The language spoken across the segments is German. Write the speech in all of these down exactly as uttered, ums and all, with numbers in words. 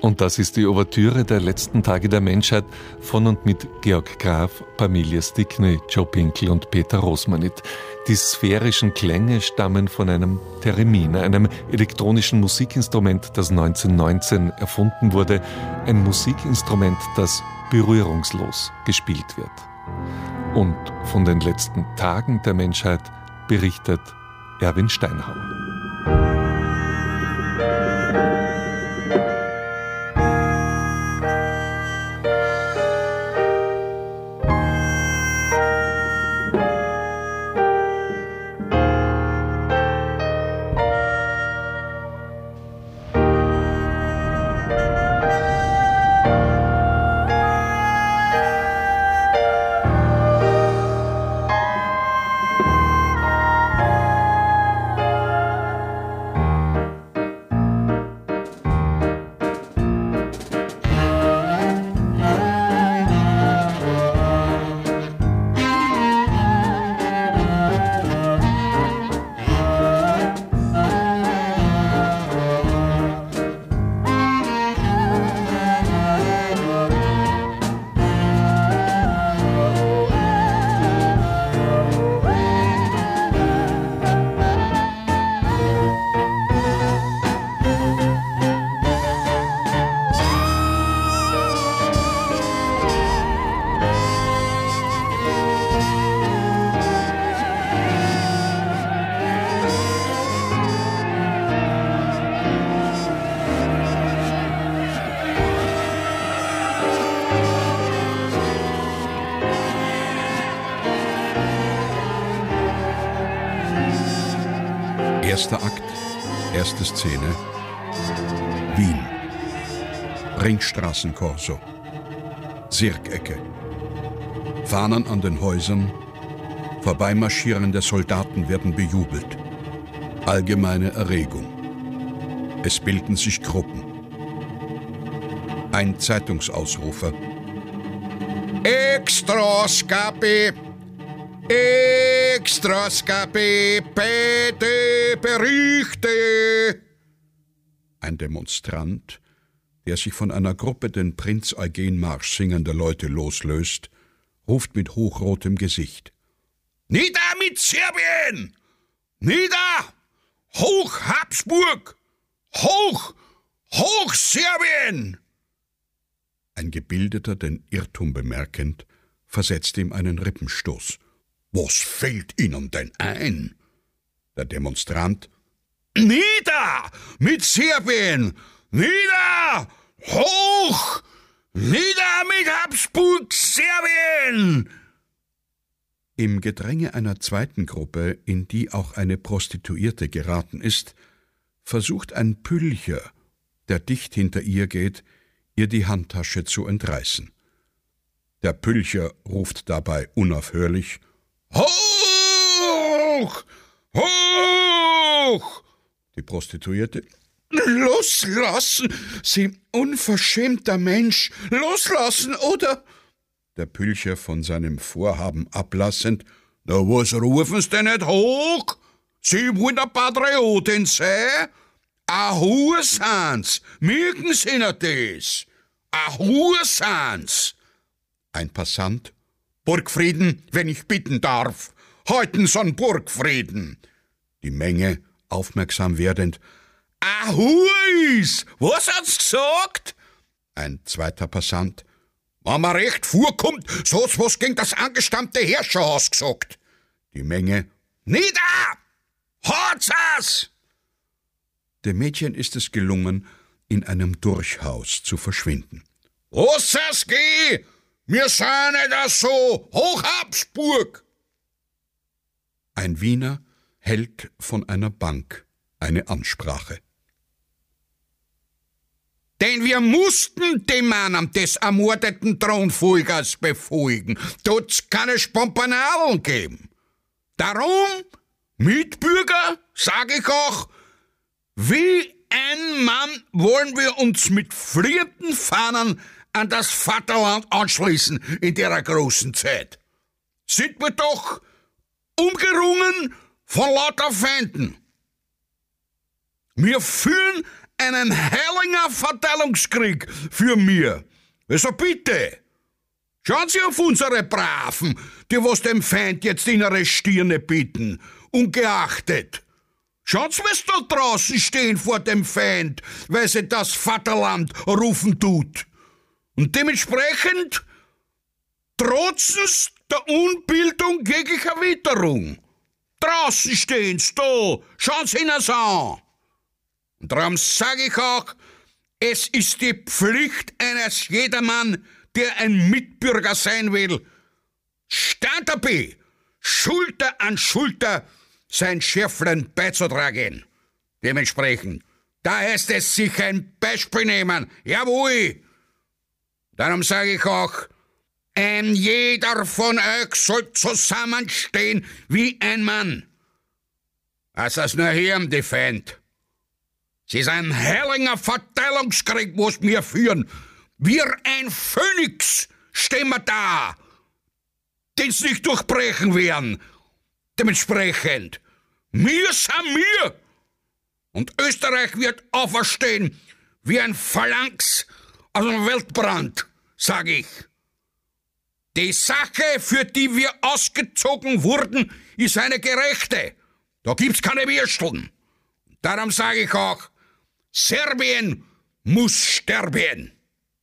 Und das ist die Ouvertüre der letzten Tage der Menschheit von und mit Georg Graf, Pamela Stickney, Joe Pinkel und Peter Rosmanit. Die sphärischen Klänge stammen von einem Theremin, einem elektronischen Musikinstrument, das neunzehnhundertneunzehn erfunden wurde. Ein Musikinstrument, das berührungslos gespielt wird. Und von den letzten Tagen der Menschheit berichtet Erwin Steinhauer. Erster Akt, erste Szene, Wien, Ringstraßenkorso, Sirkecke, Fahnen an den Häusern, vorbeimarschierende Soldaten werden bejubelt, allgemeine Erregung. Es bilden sich Gruppen. Ein Zeitungsausrufer. Extraskapi! Extraskapi! Bitte Berichte! Ein Demonstrant, der sich von einer Gruppe den Prinz-Eugen-Marsch singender Leute loslöst, ruft mit hochrotem Gesicht. Nieder mit Serbien! Nieder! Hoch Habsburg! Hoch! Hoch Serbien! Ein Gebildeter, den Irrtum bemerkend, versetzt ihm einen Rippenstoß. Was fällt Ihnen denn ein? Der Demonstrant. Nieder mit Serbien! Nieder! Hoch! Nieder mit Habsburg Serbien! Im Gedränge einer zweiten Gruppe, in die auch eine Prostituierte geraten ist, versucht ein Pülcher, der dicht hinter ihr geht, ihr die Handtasche zu entreißen. Der Pülcher ruft dabei unaufhörlich: Hoch! Hoch! Die Prostituierte: Loslassen, Sie unverschämter Mensch! Loslassen, oder? Der Pülcher von seinem Vorhaben ablassend: Na, was rufen Sie denn nicht hoch? Sie wollen eine Patriotin sein? A Hursans, mögen Sie nicht das? A Hursans! Ein Passant: Burgfrieden, wenn ich bitten darf. Halten Sie an Burgfrieden. Die Menge, aufmerksam werdend: A Hus! Was hat's gesagt? Ein zweiter Passant: Wenn man recht vorkommt, so hat's was gegen das angestammte Herrscherhaus gesagt. Die Menge: Nieder! Hat's es! Dem Mädchen ist es gelungen, in einem Durchhaus zu verschwinden. Was es geh! Wir sind nicht so! Hoch Habsburg! Ein Wiener hält von einer Bank eine Ansprache. Denn wir mussten den Mann des ermordeten Thronfolgers befolgen. Dort keine Spompanalen geben. Darum, Mitbürger, sage ich auch, wie ein Mann wollen wir uns mit flierten Fahnen an das Vaterland anschließen in der großen Zeit. Sind wir doch umgerungen von lauter Feinden. Wir führen einen Hellinger Verteilungskrieg für mir. Also bitte, schauen Sie auf unsere Braven, die was dem Feind jetzt in ihre Stirne bieten, ungeachtet. Schauen Sie, was da draußen stehen vor dem Feind, weil sie das Vaterland rufen tut. Und dementsprechend trotzen sie der Unbildung jeglicher Witterung. Draußen stehen sie, da, schauen Sie ihnen an. Und darum sage ich auch, es ist die Pflicht eines jedermann, der ein Mitbürger sein will, Stand dabei, Schulter an Schulter sein Schäflein beizutragen. Dementsprechend, da heißt es sich ein Beispiel nehmen, jawohl. Darum sage ich auch, ein jeder von euch soll zusammenstehen wie ein Mann. Was das nur hier um die Feind. Es ist ein herrlicher Verteilungskrieg, was wir führen. Wir ein Phönix stehen wir da, den's nicht durchbrechen werden. Dementsprechend, wir sind wir. Und Österreich wird auferstehen wie ein Phalanx aus dem Weltbrand, sag ich. Die Sache, für die wir ausgezogen wurden, ist eine gerechte. Da gibt's keine Würsteln. Darum sage ich auch, Serbien muss sterben.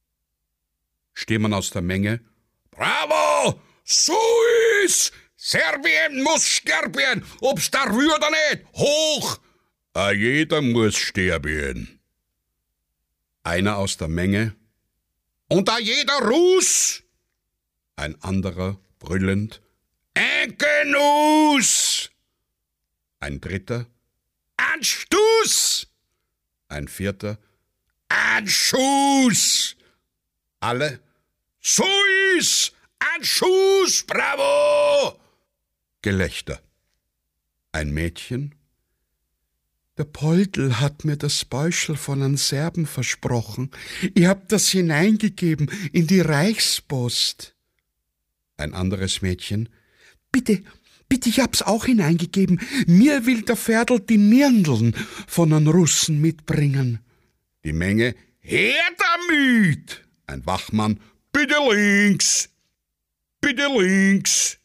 Stimmen aus der Menge. Bravo! So ist! Serbien muss sterben! Ob's da rührt oder nicht! Hoch! A jeder muss sterben. Einer aus der Menge. Und a jeder Ruß! Ein anderer brüllend. Ein Genuss! Ein dritter. Ein Stuss! Ein vierter. Ein Schuss! Alle. So ist! Ein Schuss! Bravo! Gelächter. Ein Mädchen. Der Poldl hat mir das Beuschel von einem Serben versprochen. Ich hab das hineingegeben in die Reichspost. Ein anderes Mädchen. Bitte, bitte, ich hab's auch hineingegeben. Mir will der Ferdl die Nirndeln von den Russen mitbringen. Die Menge. Her damit! Ein Wachmann. Bitte links! Bitte links!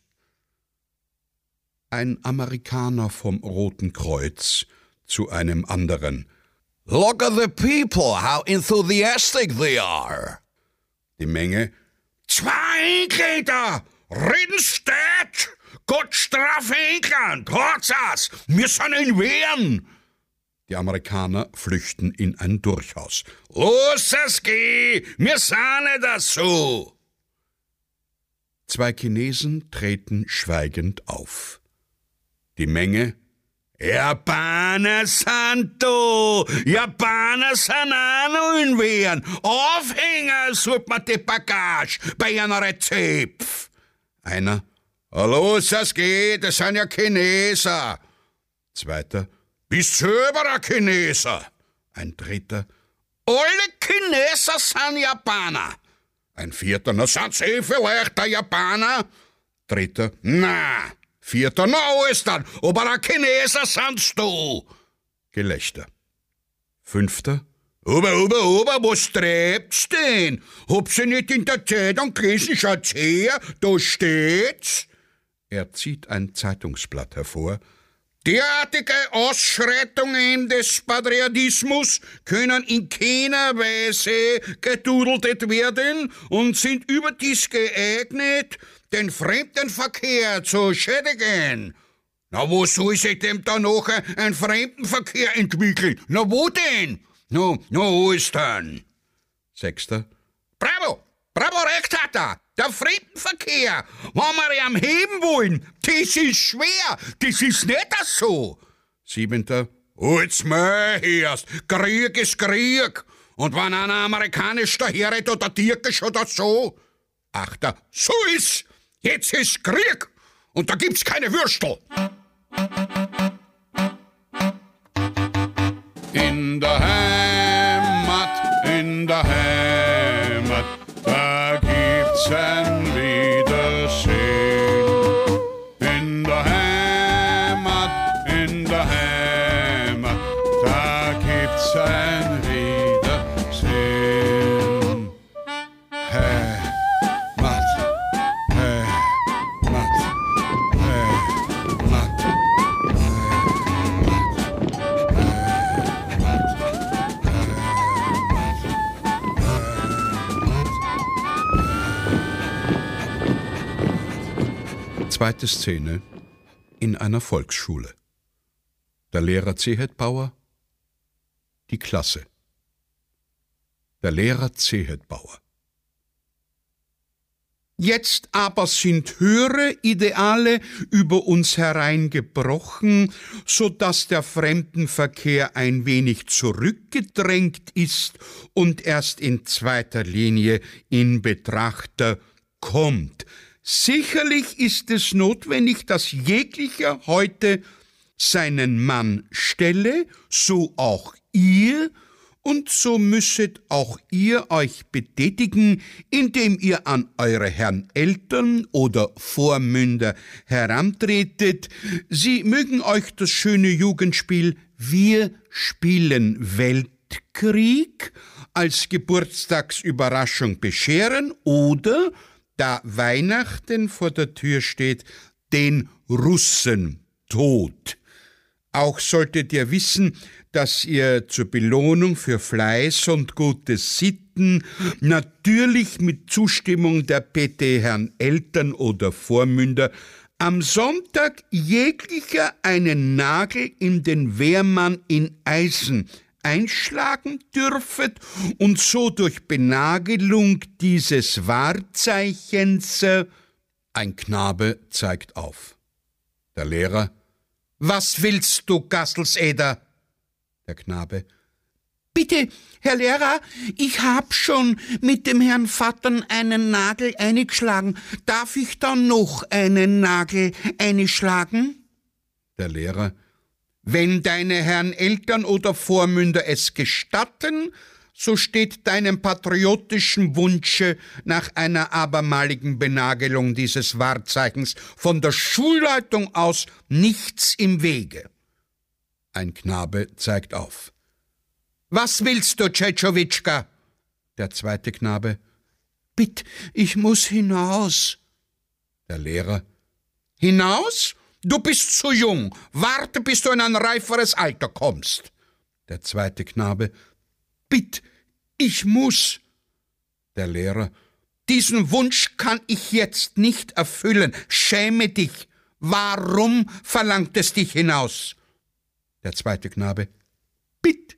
Ein Amerikaner vom Roten Kreuz zu einem anderen. Look at the people, how enthusiastic they are. Die Menge. Zwei Engländer! Reden steht! Gott strafe England! Hört's! Wir sind in Wehren! Die Amerikaner flüchten in ein Durchhaus. Los es geh! Wir sind nicht so! Zwei Chinesen treten schweigend auf. Die Menge. Japaner sind da! Japaner sind auch noch in Wehren! Aufhänger sucht man die Bagage bei einer Rezept! Einer. Los es geht, das sind ja Chineser! Zweiter. Bist selber ein Chineser! Ein dritter. Alle Chineser sind Japaner! Ein vierter. Na, sind Sie vielleicht ein Japaner? Dritter. Na! Vierter. Na, alles dann! Aber ein Chineser sind's du! Gelächter. Fünfter. Ober, ober, ober, was treibt's denn? Hab sie nicht in der Zeitung gelesen? Schaut's her, da steht's. Er zieht ein Zeitungsblatt hervor. Derartige Ausschreitungen des Patriotismus können in keiner Weise gedudelt werden und sind überdies geeignet, den Fremdenverkehr zu schädigen. Na, wo soll sich dem da noch ein Fremdenverkehr entwickeln? Na, wo denn? Na, na, wo ist denn? Sechster. Bravo! Bravo, recht hat er! Der Fremdenverkehr, wenn wir ihn am heben wollen, das ist schwer, das ist nicht so. Siebenter. Halt's mal erst, Krieg ist Krieg. Und wenn einer amerikanisch daherredet oder türkisch oder so. Achter. So ist, jetzt ist Krieg und da gibt's keine Würstel. In der Heimat, in der Heimat, da gibt's ein Wiedersehen. In der Heimat, in der Heimat, da gibt's ein Wiedersehen. Zweite Szene in einer Volksschule. Der Lehrer Zehetbauer, die Klasse. Der Lehrer Zehetbauer. Jetzt aber sind höhere Ideale über uns hereingebrochen, so dass der Fremdenverkehr ein wenig zurückgedrängt ist und erst in zweiter Linie in Betrachter kommt. Sicherlich ist es notwendig, dass jeglicher heute seinen Mann stelle, so auch ihr, und so müsset auch ihr euch betätigen, indem ihr an eure Herren Eltern oder Vormünder herantretet. Sie mögen euch das schöne Jugendspiel Wir spielen Weltkrieg als Geburtstagsüberraschung bescheren oder, da Weihnachten vor der Tür steht, den Russen Tod. Auch solltet ihr wissen, dass ihr zur Belohnung für Fleiß und gute Sitten natürlich mit Zustimmung der P T-Herren Eltern oder Vormünder am Sonntag jeglicher einen Nagel in den Wehrmann in Eisen einschlagen dürfet und so durch Benagelung dieses Wahrzeichens. Ein Knabe zeigt auf. Der Lehrer: Was willst du, Gasselseder? Der Knabe: Bitte, Herr Lehrer, ich hab schon mit dem Herrn Vattern einen Nagel eingeschlagen. Darf ich da noch einen Nagel einschlagen? Der Lehrer: Wenn deine Herren Eltern oder Vormünder es gestatten, so steht deinem patriotischen Wunsche nach einer abermaligen Benagelung dieses Wahrzeichens von der Schulleitung aus nichts im Wege. Ein Knabe zeigt auf. Was willst du, Tschetschowitschka? Der zweite Knabe: Bitt, ich muss hinaus. Der Lehrer: Hinaus? Du bist zu jung. Warte, bis du in ein reiferes Alter kommst. Der zweite Knabe: Bitt, ich muss. Der Lehrer: Diesen Wunsch kann ich jetzt nicht erfüllen. Schäme dich. Warum verlangt es dich hinaus? Der zweite Knabe: Bitt,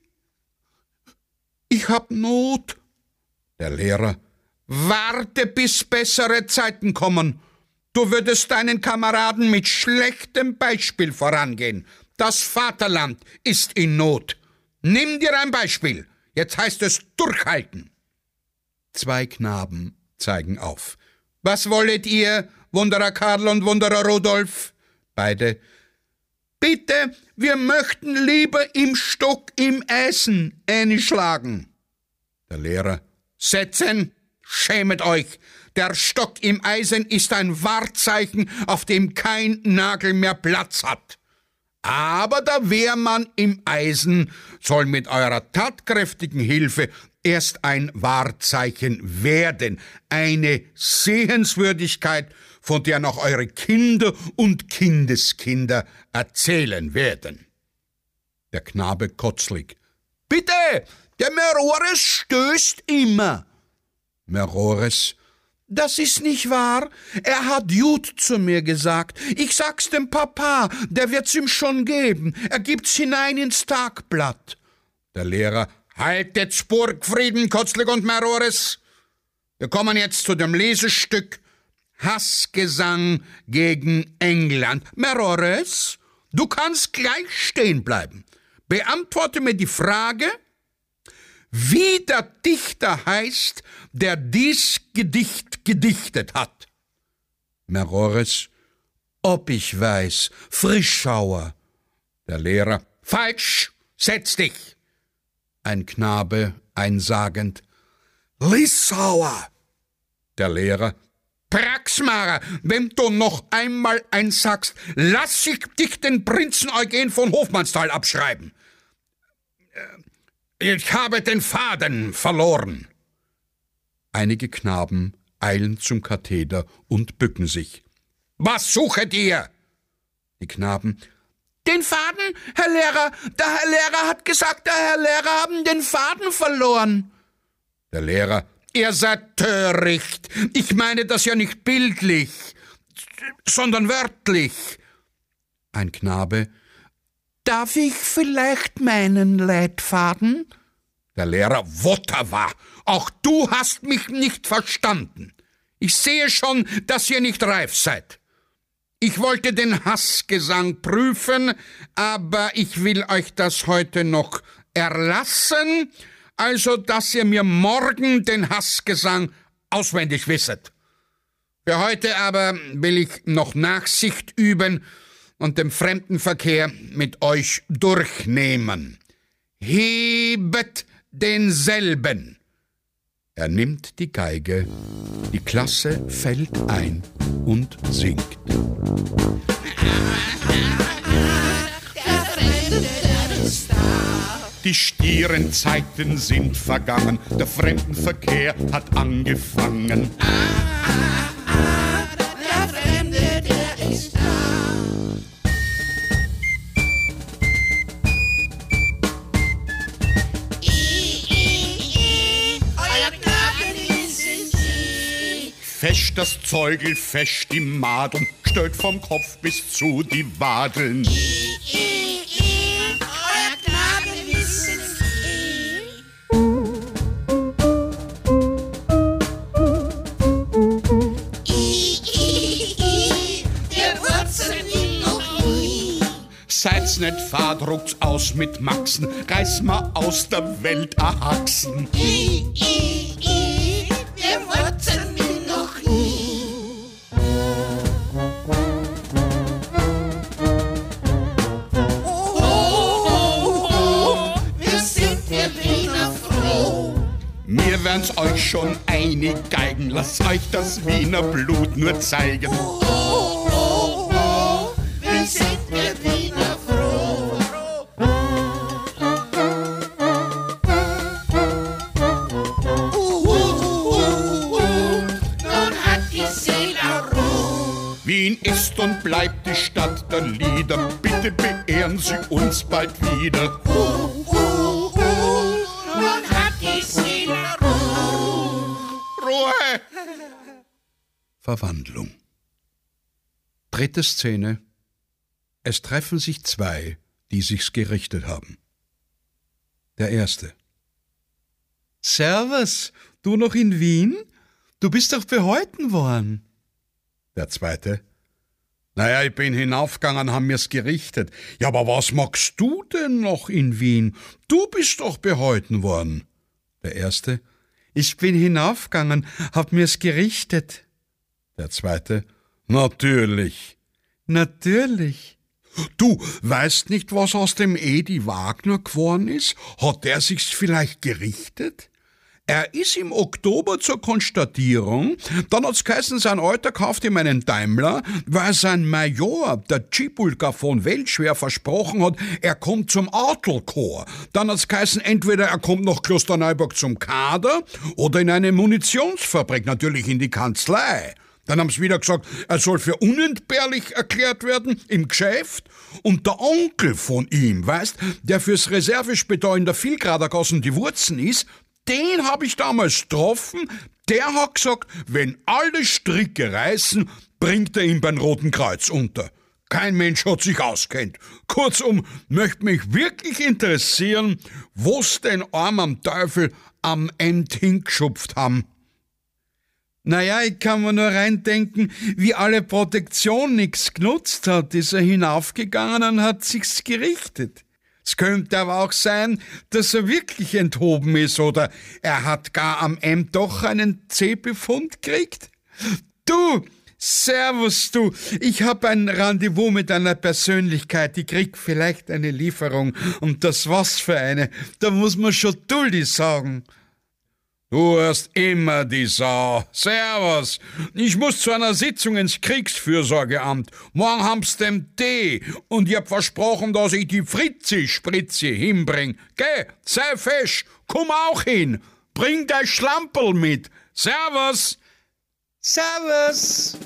ich hab Not. Der Lehrer: Warte, bis bessere Zeiten kommen. Du würdest deinen Kameraden mit schlechtem Beispiel vorangehen. Das Vaterland ist in Not. Nimm dir ein Beispiel. Jetzt heißt es durchhalten. Zwei Knaben zeigen auf. Was wollet ihr, Wunderer Karl und Wunderer Rudolf? Beide: Bitte, wir möchten lieber im Stock im Eisen einschlagen. Der Lehrer: Setzen, schämet euch. Der Stock im Eisen ist ein Wahrzeichen, auf dem kein Nagel mehr Platz hat. Aber der Wehrmann im Eisen soll mit eurer tatkräftigen Hilfe erst ein Wahrzeichen werden, eine Sehenswürdigkeit, von der noch eure Kinder und Kindeskinder erzählen werden. Der Knabe kotzlig: Bitte, der Merores stößt immer. Merores: Das ist nicht wahr. Er hat Jud zu mir gesagt. Ich sag's dem Papa, der wird's ihm schon geben. Er gibt's hinein ins Tagblatt. Der Lehrer: Haltet's Burgfrieden, Kotzlig und Merores. Wir kommen jetzt zu dem Lesestück Hassgesang gegen England. Merores, du kannst gleich stehen bleiben. Beantworte mir die Frage, wie der Dichter heißt, der dies Gedicht gedichtet hat. Merores: Ob ich weiß, Frischauer. Der Lehrer: Falsch, setz dich. Ein Knabe einsagend: Lissauer. Der Lehrer: Praxmarer, wenn du noch einmal eins sagst, lass ich dich den Prinzen Eugen von Hofmannsthal abschreiben. Ich habe den Faden verloren. Einige Knaben eilen zum Katheder und bücken sich. Was suchet ihr? Die Knaben: Den Faden, Herr Lehrer. Der Herr Lehrer hat gesagt, der Herr Lehrer haben den Faden verloren. Der Lehrer: Ihr seid töricht. Ich meine das ja nicht bildlich. sondern wörtlich. Ein Knabe: Darf ich vielleicht meinen Leitfaden? Der Lehrer: Wotava, auch du hast mich nicht verstanden. Ich sehe schon, dass ihr nicht reif seid. Ich wollte den Hassgesang prüfen, aber ich will euch das heute noch erlassen, also dass ihr mir morgen den Hassgesang auswendig wisset. Für heute aber will ich noch Nachsicht üben und den Fremdenverkehr mit euch durchnehmen. Hebet denselben. Er nimmt die Geige, die Klasse fällt ein und singt. Die stieren Zeiten sind vergangen, der Fremdenverkehr hat angefangen. Der Fremde, der ist da. Fesch das Zeugel, fesch die Madeln, stellt vom Kopf bis zu die Wadeln. I, I, I, euer Knabe wissen's eh. I, I, I, der Wurzeln ihn noch nie. Seid's nicht fad, ruckt's aus mit Maxen, reiß ma aus der Welt a Haxen. I, I, I, der Wurzeln ihn noch nie. Oh, oh, oh, wir sind wir Wiener froh. Mir werd's euch schon einig geigen, lasst euch das Wiener Blut nur zeigen. Oh, oh, oh, wir sind wir Wiener froh. Uh, uh, uh, uh, nun hat die Seele Ruhe. Wien ist und bleibt die Stadt der Lieder, bitte beehren Sie uns bald wieder. Uh, uh, uh, nun hat die Seele Ruhe. Ruhe! Verwandlung. Dritte Szene. Es treffen sich zwei, die sich's gerichtet haben. Der Erste. Servus, du noch in Wien? Du bist doch behalten worden. Der Zweite. Naja, ich bin hinaufgegangen, haben mir's gerichtet. Ja, aber was magst du denn noch in Wien? Du bist doch behalten worden. Der Erste. Ich bin hinaufgegangen, hab mir's gerichtet. Der Zweite. Natürlich. Natürlich. Du weißt nicht, was aus dem Edi Wagner geworden ist? Hat der sich's vielleicht gerichtet? Er ist im Oktober zur Konstatierung, dann hat's geheißen, sein Alter kauft ihm einen Daimler, weil sein Major, der Tschibulka von Weltschwer, versprochen hat, er kommt zum Adlerkorps. Dann hat's geheißen, entweder er kommt nach Klosterneuburg zum Kader oder in eine Munitionsfabrik, natürlich in die Kanzlei. Dann haben sie wieder gesagt, er soll für unentbehrlich erklärt werden im Geschäft. Und der Onkel von ihm, weißt, der fürs Reservespital in der Vielgradergassen die Wurzen ist, den hab ich damals getroffen. Der hat gesagt, wenn alle Stricke reißen, bringt er ihn beim Roten Kreuz unter. Kein Mensch hat sich auskennt. Kurzum, möchte mich wirklich interessieren, wo's den Arm am Teufel am End hingeschupft haben. Naja, ich kann mir nur reindenken, wie alle Protektion nix genutzt hat, ist er hinaufgegangen und hat sich's gerichtet. Es könnte aber auch sein, dass er wirklich enthoben ist oder er hat gar am Ende doch einen C-Befund gekriegt. Du, servus du, ich hab ein Rendezvous mit einer Persönlichkeit, ich krieg vielleicht eine Lieferung und das was für eine, da muss man schon Dulli sagen. Du hast immer die Sau. Servus. Ich muss zu einer Sitzung ins Kriegsfürsorgeamt. Morgen haben's den Tee. Und ich hab versprochen, dass ich die Fritzi-Spritze hinbring. Geh, sei fesch. Komm auch hin. Bring dein Schlamperl mit. Servus. Servus.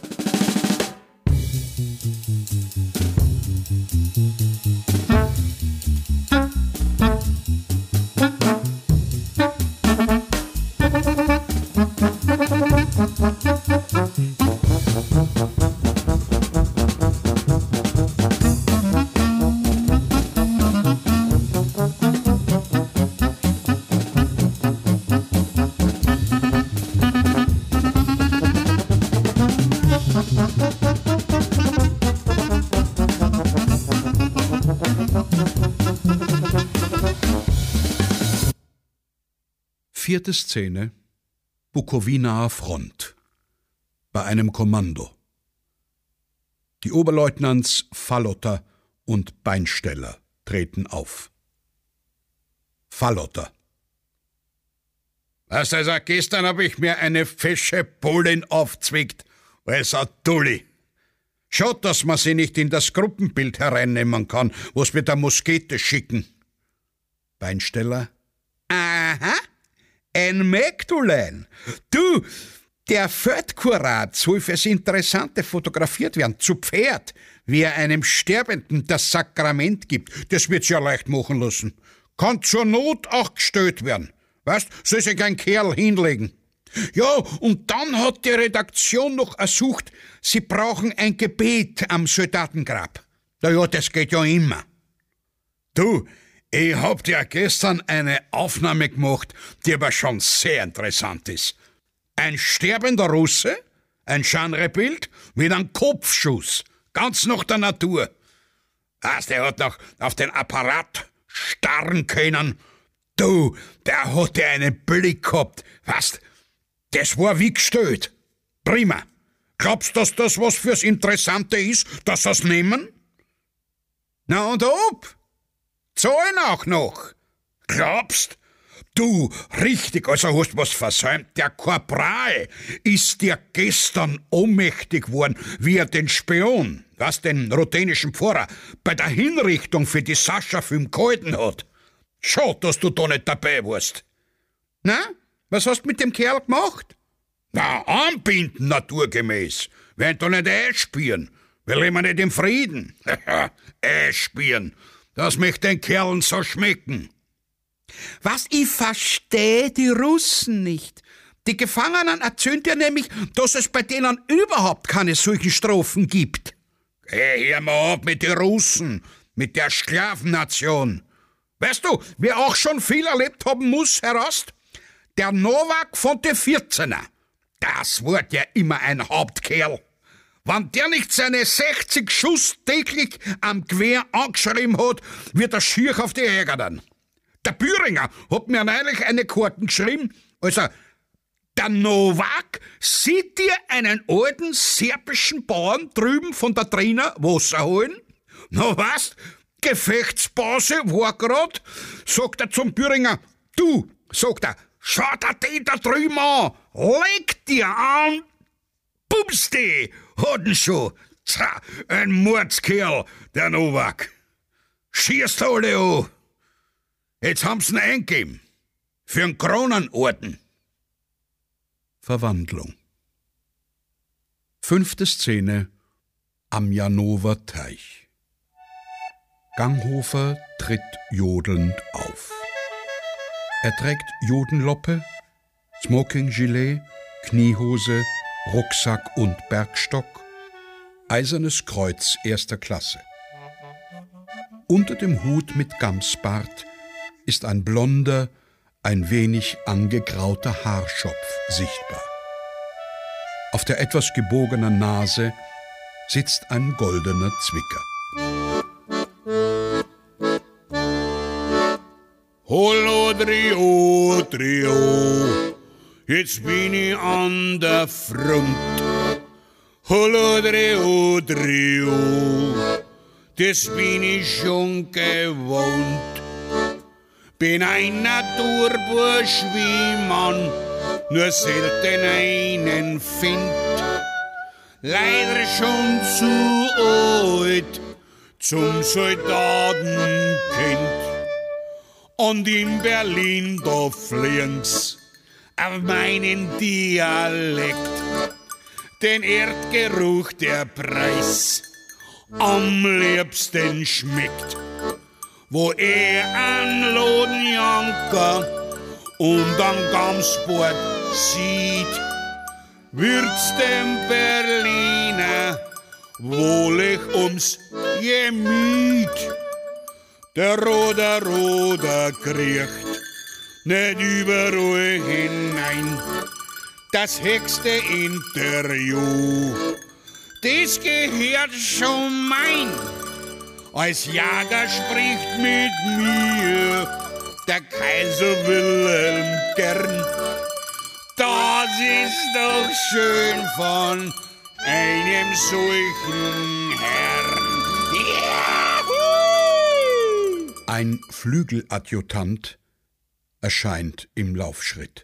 Vierte Szene: Bukowinaer Front. Bei einem Kommando. Die Oberleutnants Fallotter und Beinsteller treten auf. Fallotter: Was also, gestern hab ich mir eine fesche Bullin aufzwickt, als ein Dulli. Schaut, dass man sie nicht in das Gruppenbild hereinnehmen kann, was wir der Muskete schicken. Beinsteller: Aha, ein Mägdulein. Du, der Feldkurat soll fürs Interessante fotografiert werden, zu Pferd, wie er einem Sterbenden das Sakrament gibt. Das wird's ja leicht machen lassen. Kann zur Not auch gestellt werden. Weißt, soll sich ein Kerl hinlegen. Ja, und dann hat die Redaktion noch ersucht, sie brauchen ein Gebet am Soldatengrab. Na ja, das geht ja immer. Du, ich hab dir gestern eine Aufnahme gemacht, die aber schon sehr interessant ist. Ein sterbender Russe, ein Genrebild mit einem Kopfschuss, ganz nach der Natur. Weißt, der hat noch auf den Apparat starren können. Du, der hat ja einen Blick gehabt. Weißt, das war wie gestellt. Prima. Glaubst du, dass das was fürs Interessante ist, dass sie's nehmen? Na und ob? Zahlen auch noch. Glaubst? Du, richtig, also hast was versäumt. Der Korpral ist dir gestern ohnmächtig geworden, wie er den Spion, was den ruthenischen Pfarrer, bei der Hinrichtung für die Sascha-Film gehalten hat. Schau, dass du da nicht dabei warst. Na, was hast du mit dem Kerl gemacht? Na, anbinden, naturgemäß. Wenn du nicht einspielen, wir leben nicht im Frieden. Einspielen, das möchte den Kerlen so schmecken. Was, ich versteh die Russen nicht. Die Gefangenen erzählen dir nämlich, dass es bei denen überhaupt keine solchen Strophen gibt. Hey, hör mal ab mit den Russen, mit der Sklavennation. Weißt du, wer auch schon viel erlebt haben muss, Herr Rast? Der Nowak von den vierzehner. Das wird ja immer ein Hauptkerl. Wenn der nicht seine sechzig Schuss täglich am Gewehr angeschrieben hat, wird er schier auf die Jäger dann. Der Büringer hat mir neulich eine Karten geschrieben, also, der Nowak sieht dir einen alten serbischen Bauern drüben von der Triner Wasser holen. Na was? Gefechtspause war grad, sagt er zum Büringer, du, sagt er, schau dir den da drüben an, leg dir an, bumst die, hat ihn schon. Tja, ein Mordskerl, der Nowak. Schießt alle an. Jetzt haben sie ihn eingegeben. Für einen Kronenorden. Verwandlung. Fünfte Szene: Am Janower Teich. Ganghofer tritt jodelnd auf. Er trägt Jodenloppe, Smoking-Gilet, Kniehose, Rucksack und Bergstock, eisernes Kreuz erster Klasse. Unter dem Hut mit Gamsbart ist ein blonder, ein wenig angegrauter Haarschopf sichtbar. Auf der etwas gebogenen Nase sitzt ein goldener Zwicker. Hallo, Trio, Trio, jetzt bin ich an der Front. Hallo, Trio, Trio, das bin ich schon gewohnt. Bin ein Naturbursch wie man nur selten einen findet. Leider schon zu alt zum Soldatenkind. Und in Berlin, da fliegen's auf meinen Dialekt. Den Erdgeruch, der Preis am liebsten schmeckt. Wo er an Lodenjanker und am Gamsbord sieht, wird's dem Berliner wohlig ums Gemüt. Der Roder, Roder kriecht nicht überall hinein. Das höchste Interview, das gehört schon mein. als Jager spricht mit mir der Kaiser Wilhelm gern. Das ist doch schön von einem solchen Herrn. Juhu! Ein Flügeladjutant erscheint im Laufschritt.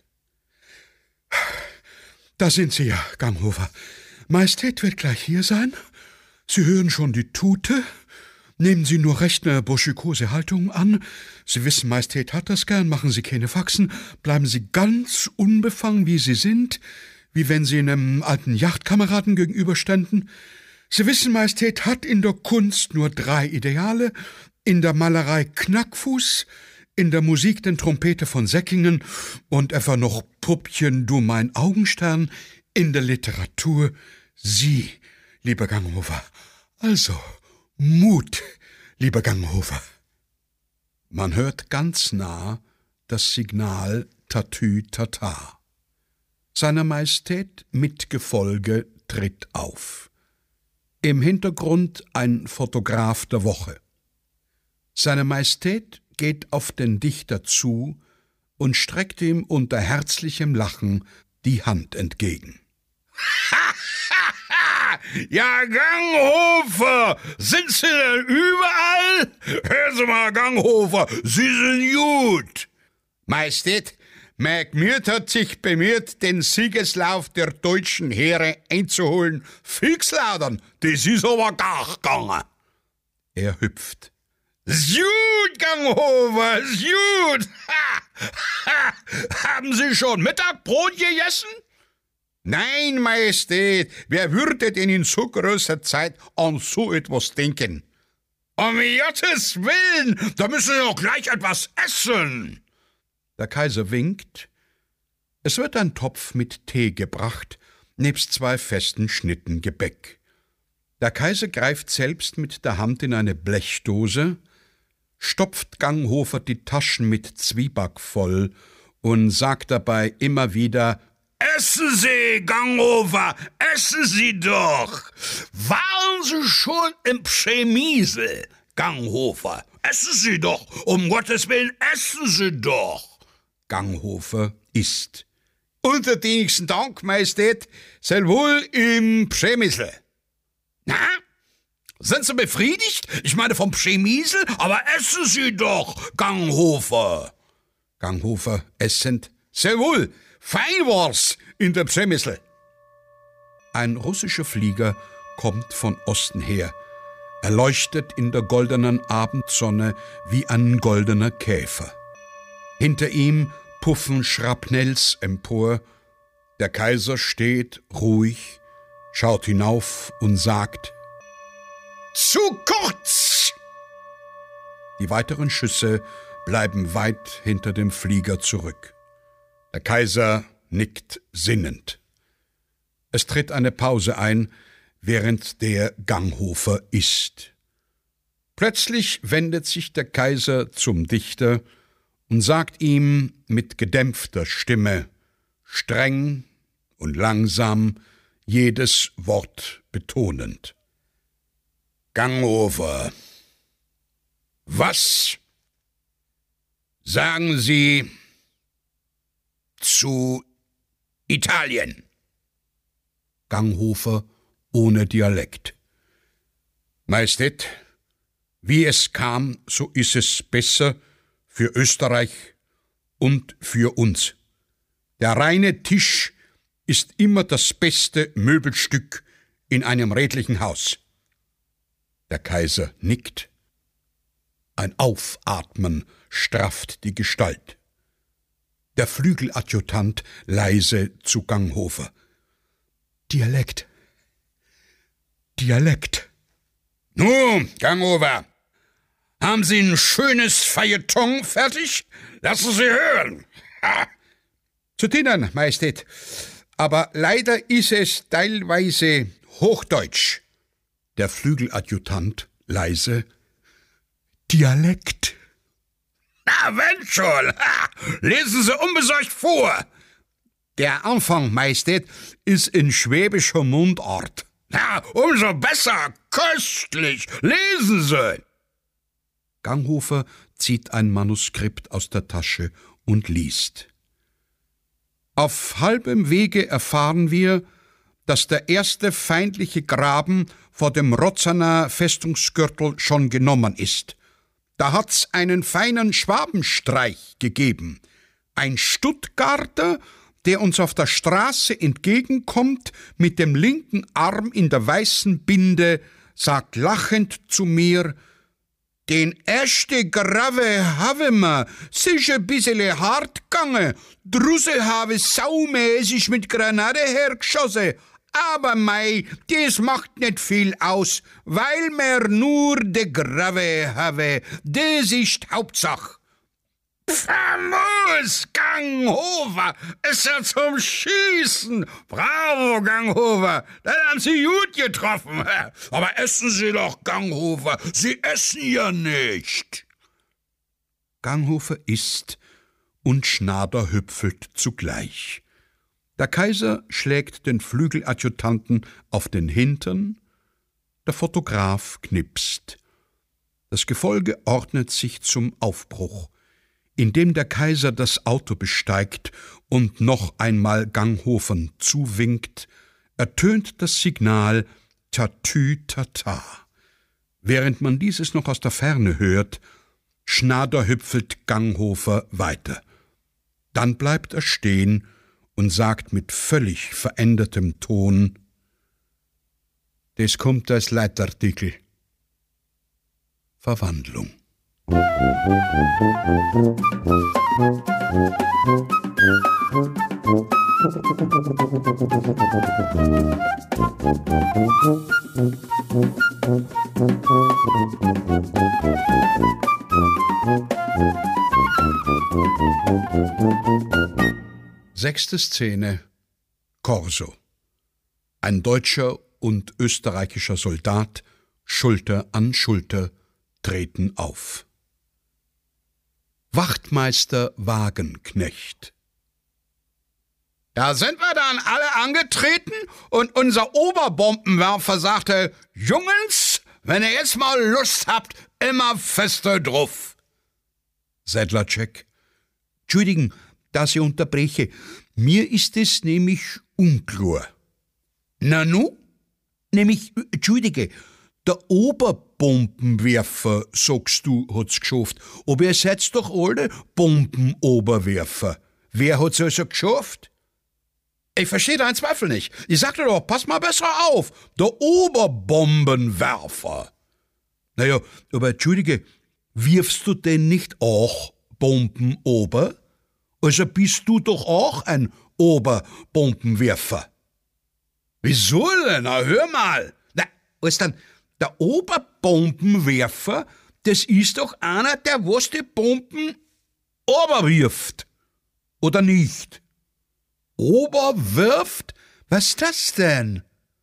Da sind Sie ja, Ganghofer. Majestät wird gleich hier sein. Sie hören schon die Tute. Nehmen Sie nur recht eine burschikose Haltung an. Sie wissen, Majestät hat das gern, machen Sie keine Faxen. Bleiben Sie ganz unbefangen, wie Sie sind, wie wenn Sie einem alten Yachtkameraden gegenüberständen. Sie wissen, Majestät hat in der Kunst nur drei Ideale, in der Malerei Knackfuß, in der Musik den Trompete von Säckingen und etwa noch Puppchen, du mein Augenstern, in der Literatur Sie, lieber Ganghofer. Also, Mut, lieber Ganghofer. Man hört ganz nah das Signal Tatü Tata. Seiner Majestät mit Gefolge tritt auf. Im Hintergrund ein Fotograf der Woche. Seine Majestät geht auf den Dichter zu und streckt ihm unter herzlichem Lachen die Hand entgegen. Ja, Ganghofer, sind Sie denn überall? Hören Sie mal, Ganghofer, Sie sind gut. Majestät, mein Gemüt hat sich bemüht, den Siegeslauf der deutschen Heere einzuholen. Fixlaudern, das ist aber gar gegangen. Er hüpft. Gut, Ganghofer, gut. Ha, ha. Haben Sie schon Mittagbrot gegessen? Nein, Majestät, wer würde denn in so großer Zeit an so etwas denken? Um Gottes Willen, da müssen wir doch gleich etwas essen. Der Kaiser winkt. Es wird ein Topf mit Tee gebracht, nebst zwei festen Schnitten Gebäck. Der Kaiser greift selbst mit der Hand in eine Blechdose, stopft Ganghofer die Taschen mit Zwieback voll und sagt dabei immer wieder: Essen Sie, Ganghofer, essen Sie doch. Waren Sie schon im Pschemiesel, Ganghofer? Essen Sie doch, um Gottes Willen, essen Sie doch. Ganghofer isst. Untertänigsten Dank, Majestät, sei wohl im Pschemiesel. Na, sind Sie befriedigt? Ich meine vom Pschemiesel, aber essen Sie doch, Ganghofer. Ganghofer essend. Sehr wohl. Fein war's in der Pschemiesel. Ein russischer Flieger kommt von Osten her. Er leuchtet in der goldenen Abendsonne wie ein goldener Käfer. Hinter ihm puffen Schrapnells empor. Der Kaiser steht ruhig, schaut hinauf und sagt: Zu kurz! Die weiteren Schüsse bleiben weit hinter dem Flieger zurück. Der Kaiser nickt sinnend. Es tritt eine Pause ein, während der Ganghofer isst. Plötzlich wendet sich der Kaiser zum Dichter und sagt ihm mit gedämpfter Stimme, streng und langsam, jedes Wort betonend: Ganghofer, was sagen Sie zu Italien? Ganghofer ohne Dialekt. Majestät, wie es kam, so ist es besser für Österreich und für uns. Der reine Tisch ist immer das beste Möbelstück in einem redlichen Haus. Der Kaiser nickt. Ein Aufatmen strafft die Gestalt. Der Flügeladjutant leise zu Ganghofer: Dialekt. Dialekt. Nun, Ganghofer, haben Sie ein schönes Feuilleton fertig? Lassen Sie hören. Ha. Zu dienen, Majestät. Aber leider ist es teilweise Hochdeutsch. Der Flügeladjutant leise: Dialekt. Na, wenn schon. Ha. Lesen Sie unbesorgt vor. Der Anfang, Majestät, ist in schwäbischer Mundart. Na, umso besser. Köstlich. Lesen Sie. Ganghofer zieht ein Manuskript aus der Tasche und liest. Auf halbem Wege erfahren wir, dass der erste feindliche Graben vor dem Rozzaner Festungsgürtel schon genommen ist. Da hat's einen feinen Schwabenstreich gegeben. Ein Stuttgarter, der uns auf der Straße entgegenkommt, mit dem linken Arm in der weißen Binde, sagt lachend zu mir: Den erste Grave have ma, sich ein bissele hart gange, Drusse habe saumäßig mit Granate hergeschossen, aber mei, das macht nicht viel aus, weil mer nur de Grave have, das ist Hauptsach. Famos, Ganghofer, ist ja zum Schießen. Bravo, Ganghofer, das haben Sie gut getroffen. Aber essen Sie doch, Ganghofer, Sie essen ja nicht. Ganghofer isst und Schnader hüpfelt zugleich. Der Kaiser schlägt den Flügeladjutanten auf den Hintern, der Fotograf knipst. Das Gefolge ordnet sich zum Aufbruch. Indem der Kaiser das Auto besteigt und noch einmal Ganghofern zuwinkt, ertönt das Signal Tatü-Tata. Während man dieses noch aus der Ferne hört, schnaderhüpfelt Ganghofer weiter. Dann bleibt er stehen und sagt mit völlig verändertem Ton: Das kommt als Leitartikel. Verwandlung. Sechste Szene: Korso. Ein deutscher und österreichischer Soldat, Schulter an Schulter, treten auf. Wachtmeister Wagenknecht. Da sind wir dann alle angetreten und unser Oberbombenwerfer sagte: Jungens, wenn ihr jetzt mal Lust habt, immer fester drauf. Sedlacek: Entschuldigen, dass ich unterbreche. Mir ist es nämlich unklar. Na nu? Nämlich, entschuldige, der Oberbombenwerfer, sagst du, hat's geschafft. Aber ihr seid doch alle Bombenoberwerfer. Wer hat's also geschafft? Ich verstehe deinen Zweifel nicht. Ich sagte doch, pass mal besser auf. Der Oberbombenwerfer. Naja, aber entschuldige, wirfst du denn nicht auch Bomben ober? Also bist du doch auch ein Oberbombenwerfer. Wieso denn? Na, hör mal. Na, was dann? Der Oberbombenwerfer, das ist doch einer, der was die Bomben oberwirft. Oder nicht? Oberwirft? Was ist das denn?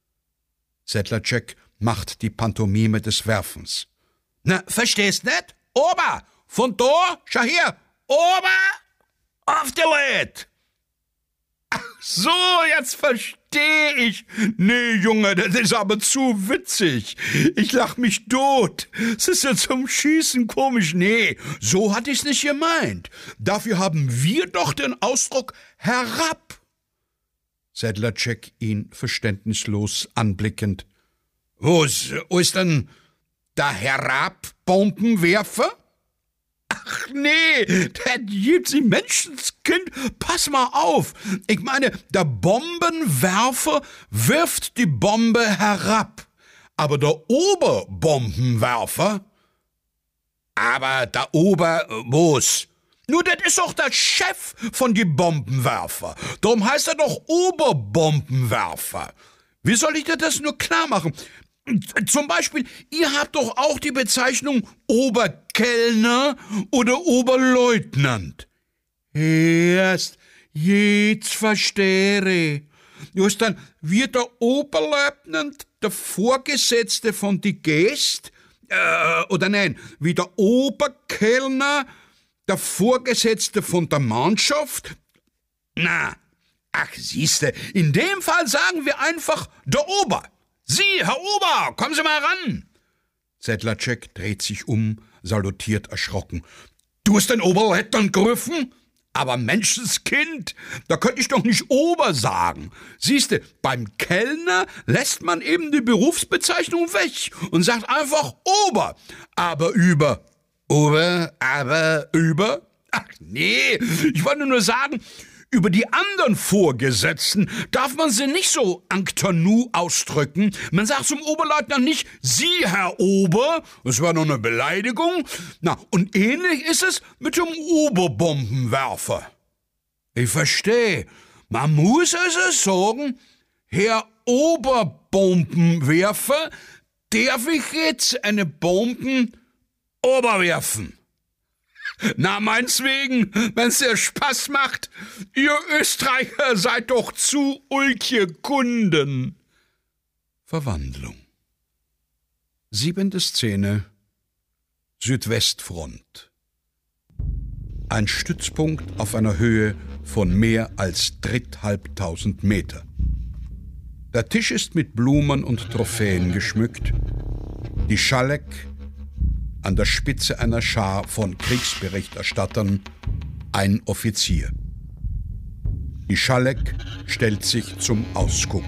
Sedlacek macht die Pantomime des Werfens. Na, verstehst nicht? Ober! Von da, schau her! Ober! Auf die Led! Ach so, jetzt versteh ich. Nee, Junge, das ist aber zu witzig. Ich lach mich tot. Es ist ja zum Schießen komisch. Nee, so hatte ich's nicht gemeint. Dafür haben wir doch den Ausdruck herab. Sedlacek ihn verständnislos anblickend. Wo ist, wo ist denn der Herabbombenwerfer? Ach nee, der gibt sie Menschenskind. Pass mal auf. Ich meine, der Bombenwerfer wirft die Bombe herab. Aber der Oberbombenwerfer? Aber der Ober... was? Nur, das ist doch der Chef von die Bombenwerfer. Darum heißt er doch Oberbombenwerfer. Wie soll ich dir das nur klar machen? Zum Beispiel, ihr habt doch auch die Bezeichnung Oberkellner oder Oberleutnant. Erst, jetzt verstehe ich. Just dann wird der Oberleutnant der Vorgesetzte von die Gäste, äh, oder nein, wie der Oberkellner der Vorgesetzte von der Mannschaft? Na, ach siehste, in dem Fall sagen wir einfach der Ober. Sie, Herr Ober, kommen Sie mal ran! Sedlacek dreht sich um, salutiert erschrocken. »Du hast den Oberleutnant gerufen? Aber Menschenskind, da könnte ich doch nicht Ober sagen. Siehste, beim Kellner lässt man eben die Berufsbezeichnung weg und sagt einfach Ober. Aber über, Ober, aber über? Ach nee, ich wollte nur sagen, über die anderen Vorgesetzten darf man sie nicht so Anctonu ausdrücken. Man sagt zum Oberleutnant nicht, Sie, Herr Ober, das war noch eine Beleidigung. Na, und ähnlich ist es mit dem Oberbombenwerfer. Ich verstehe, man muss also sagen, Herr Oberbombenwerfer, darf ich jetzt eine Bomben oberwerfen? Na, meinswegen, wenn's dir Spaß macht, ihr Österreicher seid doch zu ulkje Kunden. Verwandlung. Siebente Szene, Südwestfront. Ein Stützpunkt auf einer Höhe von mehr als dritthalbtausend Meter. Der Tisch ist mit Blumen und Trophäen geschmückt. Die Schalleck an der Spitze einer Schar von Kriegsberichterstattern, ein Offizier. Die Schalleck stellt sich zum Ausguck.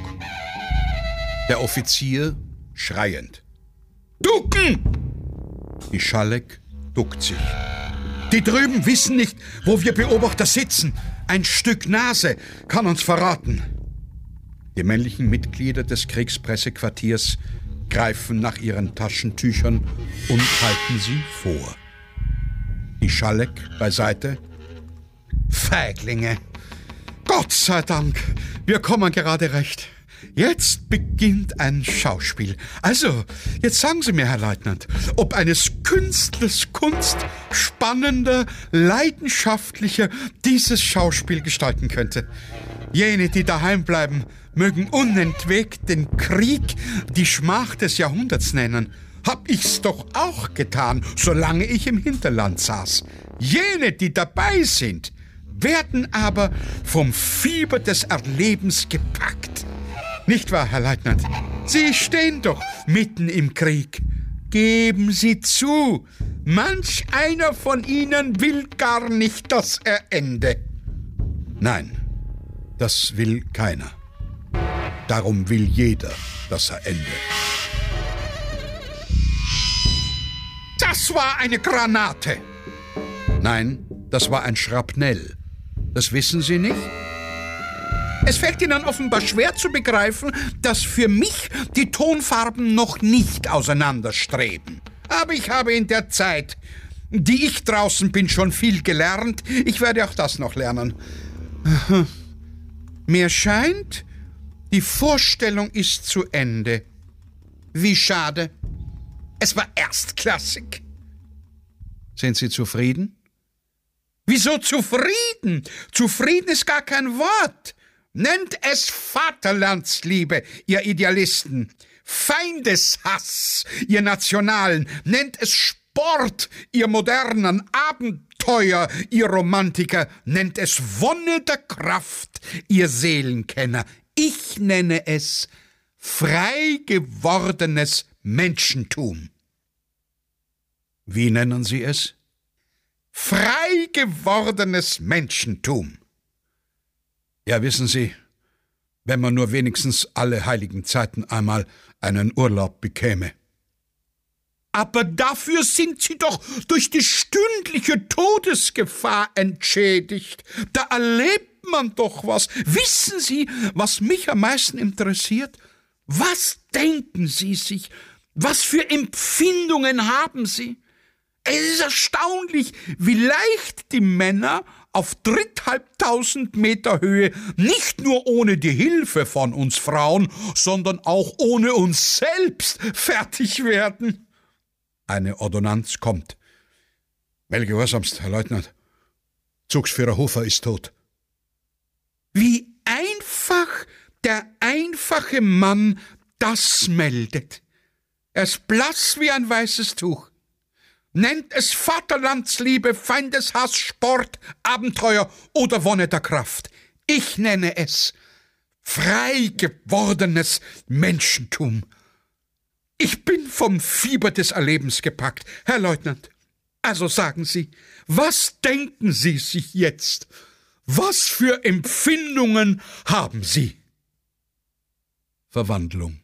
Der Offizier schreiend. »Ducken!« Die Schalleck duckt sich. »Die drüben wissen nicht, wo wir Beobachter sitzen. Ein Stück Nase kann uns verraten.« Die männlichen Mitglieder des Kriegspressequartiers greifen nach ihren Taschentüchern und halten sie vor. Die Schalleck beiseite. »Feiglinge! Gott sei Dank, wir kommen gerade recht. Jetzt beginnt ein Schauspiel. Also, jetzt sagen Sie mir, Herr Leutnant, ob eines Künstlers Kunst spannender, leidenschaftlicher dieses Schauspiel gestalten könnte. Jene, die daheim bleiben, mögen unentwegt den Krieg die Schmach des Jahrhunderts nennen. Hab ich's doch auch getan, solange ich im Hinterland saß. Jene, die dabei sind, werden aber vom Fieber des Erlebens gepackt. Nicht wahr, Herr Leutnant? Sie stehen doch mitten im Krieg. Geben Sie zu, manch einer von Ihnen will gar nicht das Ende. Nein, das will keiner. Darum will jeder das Ende. Das war eine Granate. Nein, das war ein Schrapnell. Das wissen Sie nicht? Es fällt Ihnen offenbar schwer zu begreifen, dass für mich die Tonfarben noch nicht auseinanderstreben. Aber ich habe in der Zeit, die ich draußen bin, schon viel gelernt. Ich werde auch das noch lernen. Mir scheint, die Vorstellung ist zu Ende. Wie schade. Es war erstklassig. Sind Sie zufrieden? Wieso zufrieden? Zufrieden ist gar kein Wort. Nennt es Vaterlandsliebe, ihr Idealisten. Feindeshass, ihr Nationalen. Nennt es Sport, ihr Modernen. Abenteuer, ihr Romantiker. Nennt es Wonne der Kraft, ihr Seelenkenner. Ich nenne es frei gewordenes Menschentum. Wie nennen Sie es? Frei gewordenes Menschentum. Ja, wissen Sie, wenn man nur wenigstens alle heiligen Zeiten einmal einen Urlaub bekäme. Aber dafür sind Sie doch durch die stündliche Todesgefahr entschädigt. Da erlebt man doch was. Wissen Sie, was mich am meisten interessiert? Was denken Sie sich? Was für Empfindungen haben Sie? Es ist erstaunlich, wie leicht die Männer auf dritthalbtausend Meter Höhe nicht nur ohne die Hilfe von uns Frauen, sondern auch ohne uns selbst fertig werden. Eine Ordonnanz kommt. Wel gehorsamst, Herr Leutnant. Zugsführer Hofer ist tot. Wie einfach der einfache Mann das meldet. Er ist blass wie ein weißes Tuch. Nennt es Vaterlandsliebe, Feindeshass, Sport, Abenteuer oder Wonne der Kraft. Ich nenne es frei gewordenes Menschentum. Ich bin vom Fieber des Erlebens gepackt. Herr Leutnant, Also sagen Sie, was denken Sie sich jetzt? Was für Empfindungen haben Sie? Verwandlung.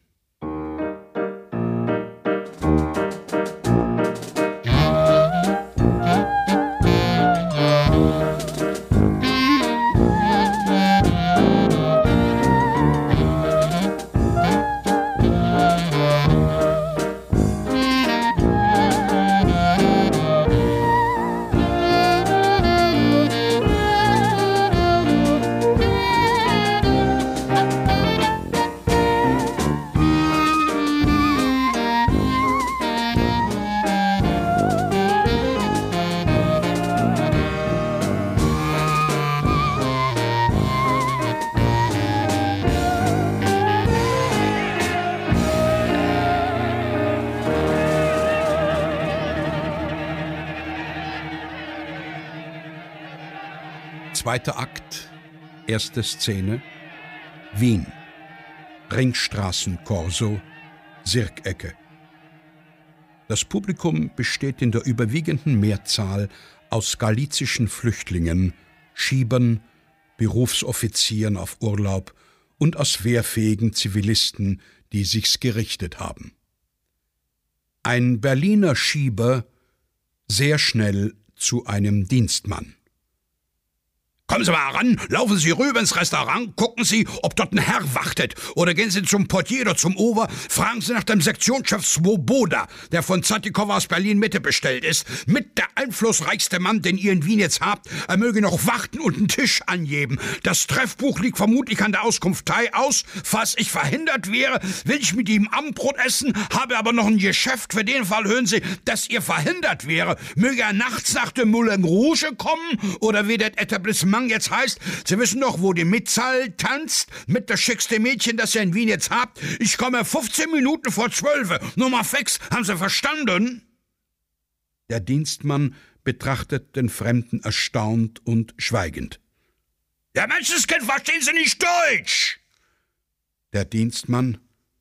Zweiter Akt, erste Szene, Wien, Ringstraßenkorso, Sirkecke. Das Publikum besteht in der überwiegenden Mehrzahl aus galizischen Flüchtlingen, Schiebern, Berufsoffizieren auf Urlaub und aus wehrfähigen Zivilisten, die sich's gerichtet haben. Ein Berliner Schieber sehr schnell zu einem Dienstmann. Kommen Sie mal ran, laufen Sie rüber ins Restaurant, gucken Sie, ob dort ein Herr wartet. Oder gehen Sie zum Portier oder zum Ober, fragen Sie nach dem Sektionschef Swoboda, der von Zatikow aus Berlin-Mitte bestellt ist. Mit der einflussreichste Mann, den ihr in Wien jetzt habt. Er möge noch warten und einen Tisch angeben. Das Treffbuch liegt vermutlich an der Auskunftei aus. Falls ich verhindert wäre, will ich mit ihm Abendbrot essen, habe aber noch ein Geschäft. Für den Fall hören Sie, dass ihr verhindert wäre. Möge er nachts nach dem Moulin Rouge kommen oder wie das Etablissement jetzt heißt. Sie wissen doch, wo die Mitzahl tanzt, mit das schickste Mädchen, das ihr in Wien jetzt habt. Ich komme fünfzehn Minuten vor zwölf. Nummer fix, haben Sie verstanden? Der Dienstmann betrachtet den Fremden erstaunt und schweigend. Ja, Menschenskind, verstehen Sie nicht Deutsch? Der Dienstmann.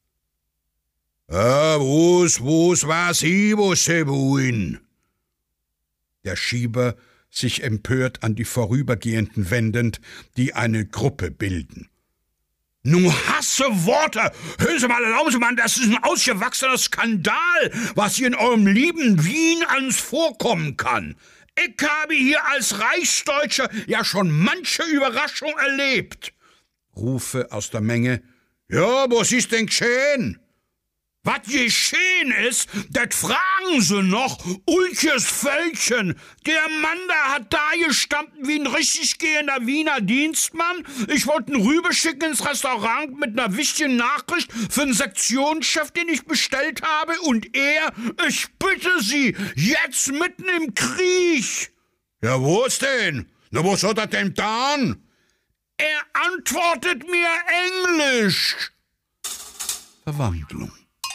Ja, wo's, wo's, was Sie, wo Sie wohin? Der Schieber sich empört an die Vorübergehenden wendend, die eine Gruppe bilden. Nun hasse Worte! Hören Sie mal, erlauben Sie mal, das ist ein ausgewachsener Skandal, was hier in eurem lieben Wien ans Vorkommen kann. Ich habe hier als Reichsdeutscher ja schon manche Überraschung erlebt. Rufe aus der Menge. Ja, was ist denn geschehen? Was geschehen ist, das fragen Sie noch, Ulches Völkchen. Der Mann da hat da gestanden wie ein richtig gehender Wiener Dienstmann. Ich wollte ihn rüberschicken ins Restaurant mit einer wichtigen Nachricht für einen Sektionschef, den ich bestellt habe. Und er, ich bitte Sie, jetzt mitten im Krieg. Ja, wo ist denn? Na, was hat er denn getan? Er antwortet mir Englisch. Verwandlung.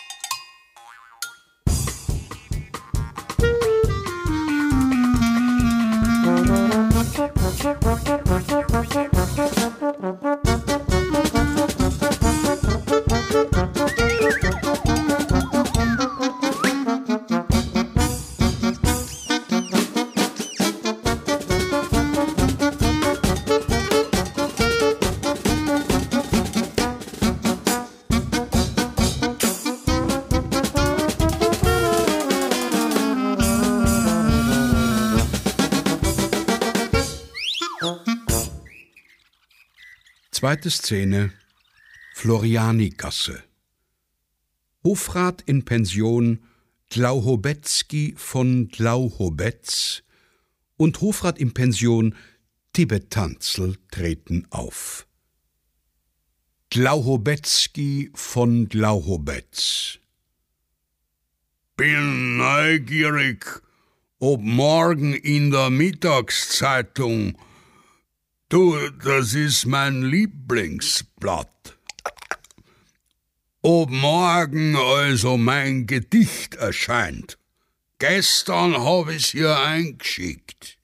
Zweite Szene, Florianigasse. Hofrat in Pension Glauchobetzky von Glauchobetz und Hofrat in Pension Tibetanzl treten auf. Glauchobetzky von Glauchobetz. Bin neugierig, ob morgen in der Mittagszeitung. Du, das ist mein Lieblingsblatt. Ob morgen also mein Gedicht erscheint. Gestern habe ich's hier eingeschickt.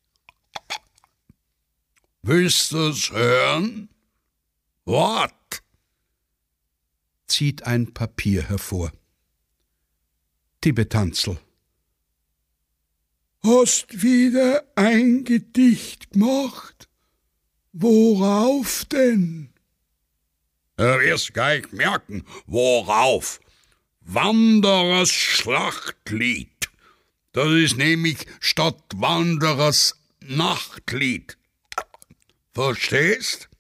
Willst du's hören? Wart! Zieht ein Papier hervor. Tibetanzl. Hast wieder ein Gedicht gemacht? Worauf denn? Er wirst gleich merken, worauf. Wanderers Schlachtlied. Das ist nämlich statt Wanderers Nachtlied. Verstehst?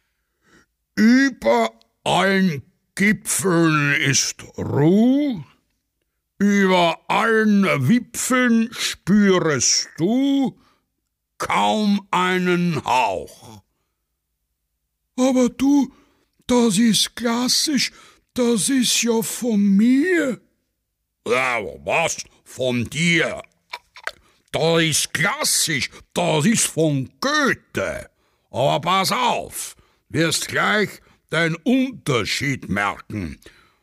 Über allen Gipfeln ist Ruh, über allen Wipfeln spürest du kaum einen Hauch. Aber du, das ist klassisch, das ist ja von mir. Ja, was von dir? Das ist klassisch, das ist von Goethe. Aber pass auf, wirst gleich den Unterschied merken.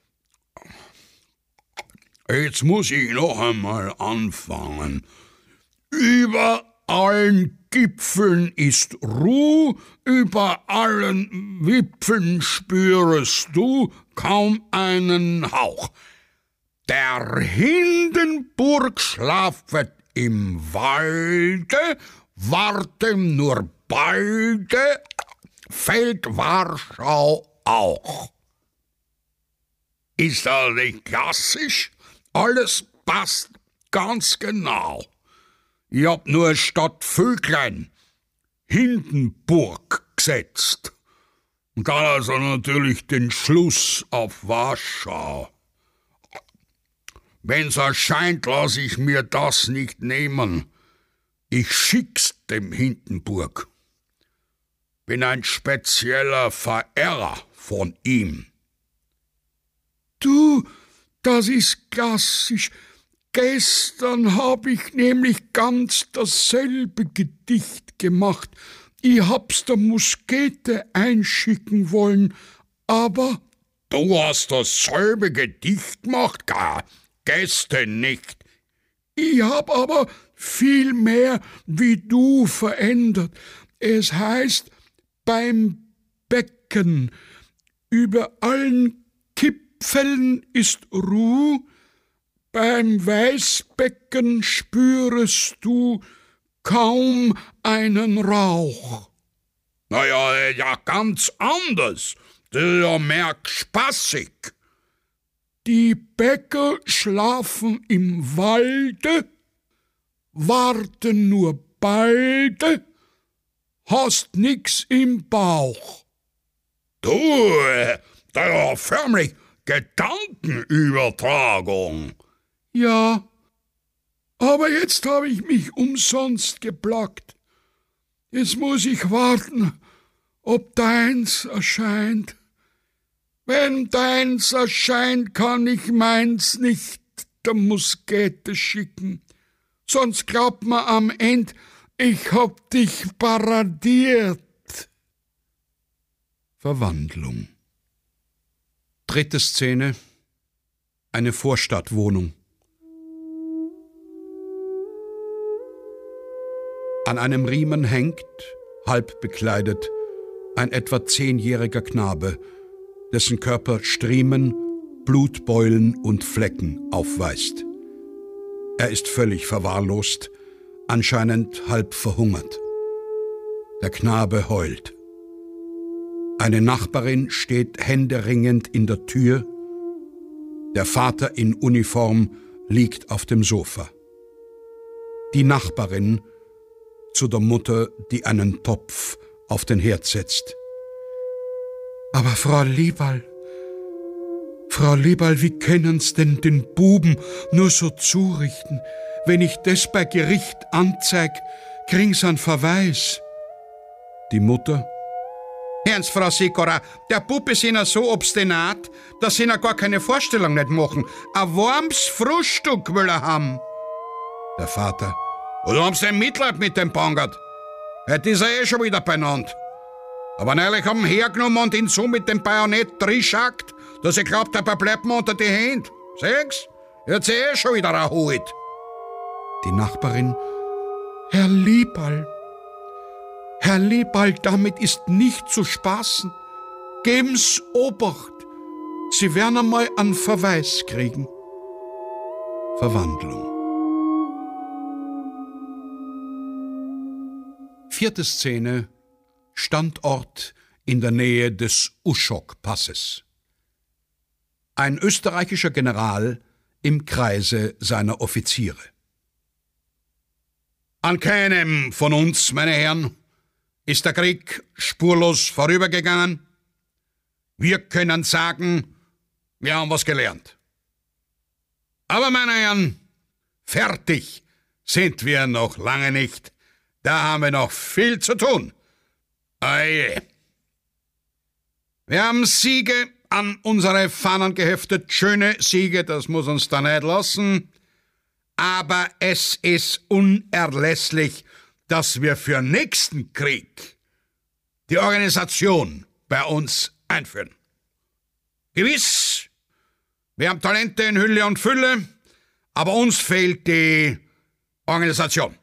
Jetzt muss ich noch einmal anfangen. Über allen Gipfeln ist Ruh, über allen Wipfeln spürest du kaum einen Hauch. Der Hindenburg schlafet im Walde, warten nur balde, fällt Warschau auch. Ist das nicht klassisch? Alles passt ganz genau. Ich hab nur statt Vöglein Hindenburg gesetzt. Und dann also natürlich den Schluss auf Warschau. Wenn's erscheint, lass ich mir das nicht nehmen. Ich schick's dem Hindenburg. Bin ein spezieller Verehrer von ihm. Du, das ist klassisch. Gestern hab ich nämlich ganz dasselbe Gedicht gemacht. Ich hab's der Muskete einschicken wollen, aber... Du hast dasselbe Gedicht gemacht, gar gestern nicht. Ich hab aber viel mehr wie du verändert. Es heißt beim Becken, über allen Kipfeln ist Ruh, beim Weißbecken spürest du kaum einen Rauch. Na ja, ja, ganz anders. Das ist ja mehr spaßig. Die Bäcker schlafen im Walde, warten nur balde, hast nix im Bauch. Du, äh, da ja förmlich Gedankenübertragung. Ja, aber jetzt habe ich mich umsonst geplagt. Jetzt muss ich warten, ob deins erscheint. Wenn deins erscheint, kann ich meins nicht der Muskete schicken. Sonst glaubt man am End, ich hab dich paradiert. Verwandlung. Dritte Szene. Eine Vorstadtwohnung. An einem Riemen hängt, halb bekleidet, ein etwa zehnjähriger Knabe, dessen Körper Striemen, Blutbeulen und Flecken aufweist. Er ist völlig verwahrlost, anscheinend halb verhungert. Der Knabe heult. Eine Nachbarin steht händeringend in der Tür. Der Vater in Uniform liegt auf dem Sofa. Die Nachbarin zu der Mutter, die einen Topf auf den Herd setzt. Aber Frau Lieberl, Frau Lieberl, wie können's denn den Buben nur so zurichten? Wenn ich das bei Gericht anzeig, kriegen's einen Verweis. Die Mutter: Ernst, Frau Sikora, der Bub ist ihnen so obstinat, dass sie ihnen gar keine Vorstellung nicht machen. Ein warmes Frühstück will er haben. Der Vater: Oder haben sie denn Mitleid mit dem Bangert? Heute ist er eh schon wieder beieinander. Aber neulich haben ihn hergenommen und ihn so mit dem Bajonett drinschackt, dass ich glaubt, dabei bleibt mir unter die Hände. Seh's? Jetzt eh schon wieder erholt. Die Nachbarin: Herr Lieberl, Herr Lieberl, damit ist nicht zu spaßen. Geben's Obacht, Sie werden einmal einen Verweis kriegen. Verwandlung. Vierte Szene, Standort in der Nähe des Uschok-Passes. Ein österreichischer General im Kreise seiner Offiziere. An keinem von uns, meine Herren, ist der Krieg spurlos vorübergegangen. Wir können sagen, wir haben was gelernt. Aber, meine Herren, fertig sind wir noch lange nicht. Da haben wir noch viel zu tun. Oje. Wir haben Siege an unsere Fahnen geheftet, schöne Siege, das muss uns da nicht lassen. Aber es ist unerlässlich, dass wir für nächsten Krieg die Organisation bei uns einführen. Gewiss, wir haben Talente in Hülle und Fülle, aber uns fehlt die Organisation.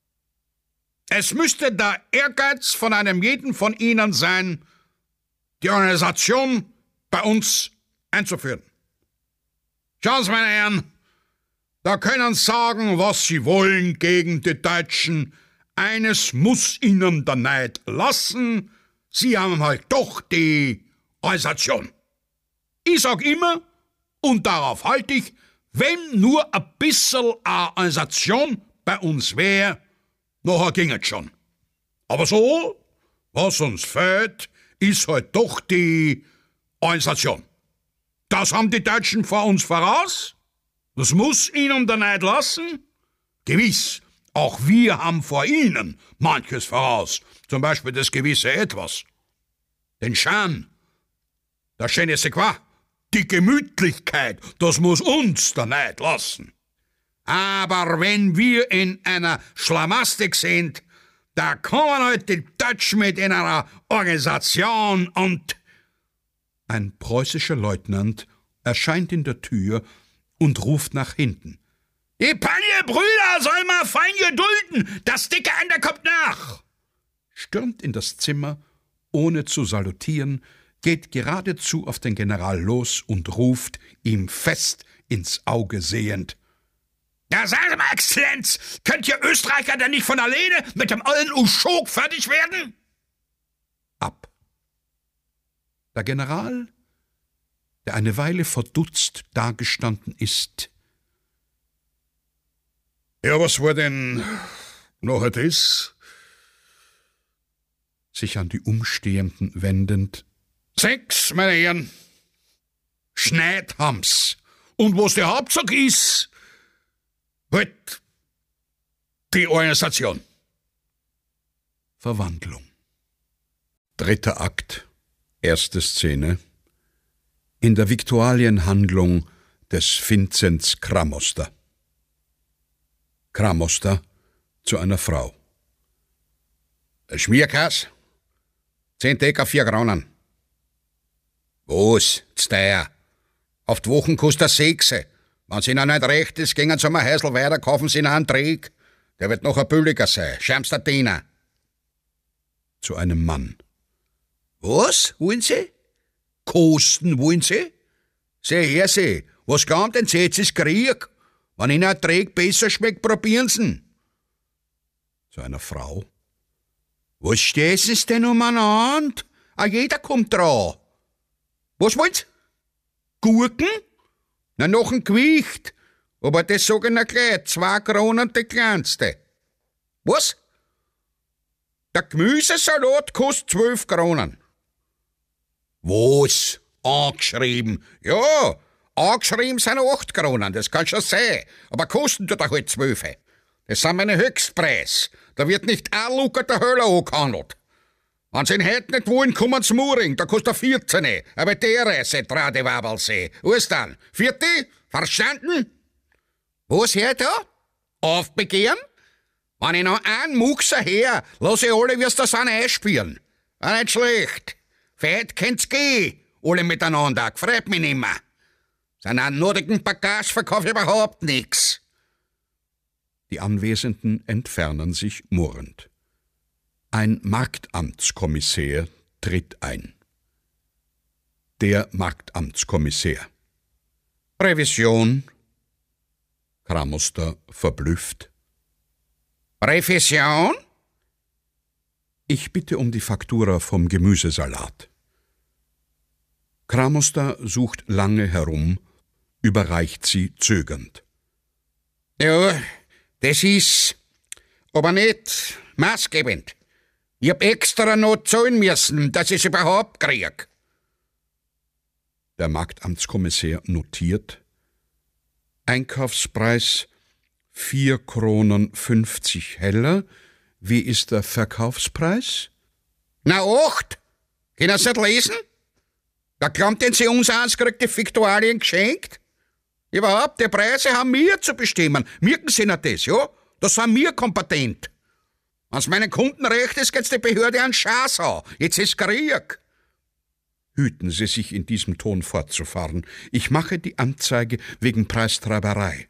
Es müsste der Ehrgeiz von einem jeden von Ihnen sein, die Organisation bei uns einzuführen. Schauen Sie, meine Herren, da können Sie sagen, was Sie wollen gegen die Deutschen. Eines muss Ihnen der Neid lassen, Sie haben halt doch die Organisation. Ich sag immer, und darauf halte ich, wenn nur ein bisschen Organisation bei uns wäre, nachher ging es schon. Aber so, was uns fehlt, ist halt doch die Organisation. Das haben die Deutschen vor uns voraus. Das muss ihnen der Neid lassen. Gewiss, auch wir haben vor ihnen manches voraus. Zum Beispiel das gewisse Etwas. Den Charme, das je ne sais quoi, die Gemütlichkeit, das muss uns der Neid lassen. Aber wenn wir in einer Schlamastik sind, da kommen halt die Deutschen mit in einer Organisation und... Ein preußischer Leutnant erscheint in der Tür und ruft nach hinten. Die Panje-Brüder soll mal fein gedulden, das dicke Ende kommt nach. Stürmt in das Zimmer, ohne zu salutieren, geht geradezu auf den General los und ruft, ihm fest ins Auge sehend. Ja, sagen Sie mal, Exzellenz, könnt ihr Österreicher denn nicht von alleine mit dem ollen Uschok fertig werden? Ab. Der General, der eine Weile verdutzt dagestanden ist. Ja, was war denn noch das? Sich an die Umstehenden wendend. Sechs, meine Herren. Schneid haben's. Und was der Hauptsache ist, halt die Organisation. Verwandlung. Dritter Akt. Erste Szene. In der Viktualienhandlung des Vinzenz Kramoster. Kramoster zu einer Frau. Schmierkass? Zehn Decker, vier Kronen. Was? Zteuer. Auf die Wochen kostet er sechse. Wenn es Ihnen nicht recht ist, gehen Sie mal Häusl weiter, kaufen Sie Ihnen einen Träg. Der wird noch ein billiger sein. Schärmster Diener. Zu einem Mann. Was wollen Sie? Kosten wollen Sie? Seh her, Sie. Was glauben denn Sie? Jetzt ist Krieg. Wenn Ihnen ein Träg besser schmeckt, probieren Sie. Zu einer Frau. Was stehen Sie denn umeinander? Ah, jeder kommt dran. Was wollen Sie? Gurken? Na, noch ein Gewicht. Aber das sag ich Ihnen gleich. Zwei Kronen die kleinste. Was? Der Gemüsesalat kostet zwölf Kronen. Was? Angeschrieben? Ja, angeschrieben sind acht Kronen, das kann schon sein. Aber kosten tut er halt zwölf. Das sind meine Höchstpreis. Da wird nicht ein Lucker der Hölle angehandelt. Wenn Sie ihn heute nicht wollen, kommen Sie Muring, da kostet er vierzehn. Aber der Reise, Tradewabelsee. Was dann? Vierte? Verstanden? Was hört da? Aufbegehren? Wenn ich noch einen Muxer her, lass ich alle, wie es da sind, einspielen. War nicht schlecht. Für heute könnt's gehen, alle miteinander. Gefreut mich nimmer. Seinen nordigen Bagage verkauf ich überhaupt nix. Die Anwesenden entfernen sich murrend. Ein Marktamtskommissär tritt ein. Der Marktamtskommissär. Revision. Kramoster verblüfft. Revision? Ich bitte um die Faktura vom Gemüsesalat. Kramoster sucht lange herum, überreicht sie zögernd. Ja, das ist aber nicht maßgebend. Ich hab extra noch zahlen müssen, dass ich's überhaupt krieg. Der Marktamtskommissär notiert: Einkaufspreis vier Kronen fünfzig Heller. Wie ist der Verkaufspreis? Na, acht? Können Sie nicht lesen? Da glaubt denn Sie uns eins, kriegt die Viktualien geschenkt? Überhaupt, die Preise haben wir zu bestimmen. Merken Sie nicht das, ja? Da sind wir kompetent. Wenn's meinen Kunden recht ist, geht's die Behörde an Schaß an. Jetzt ist Krieg. Hüten Sie sich, in diesem Ton fortzufahren. Ich mache die Anzeige wegen Preistreiberei.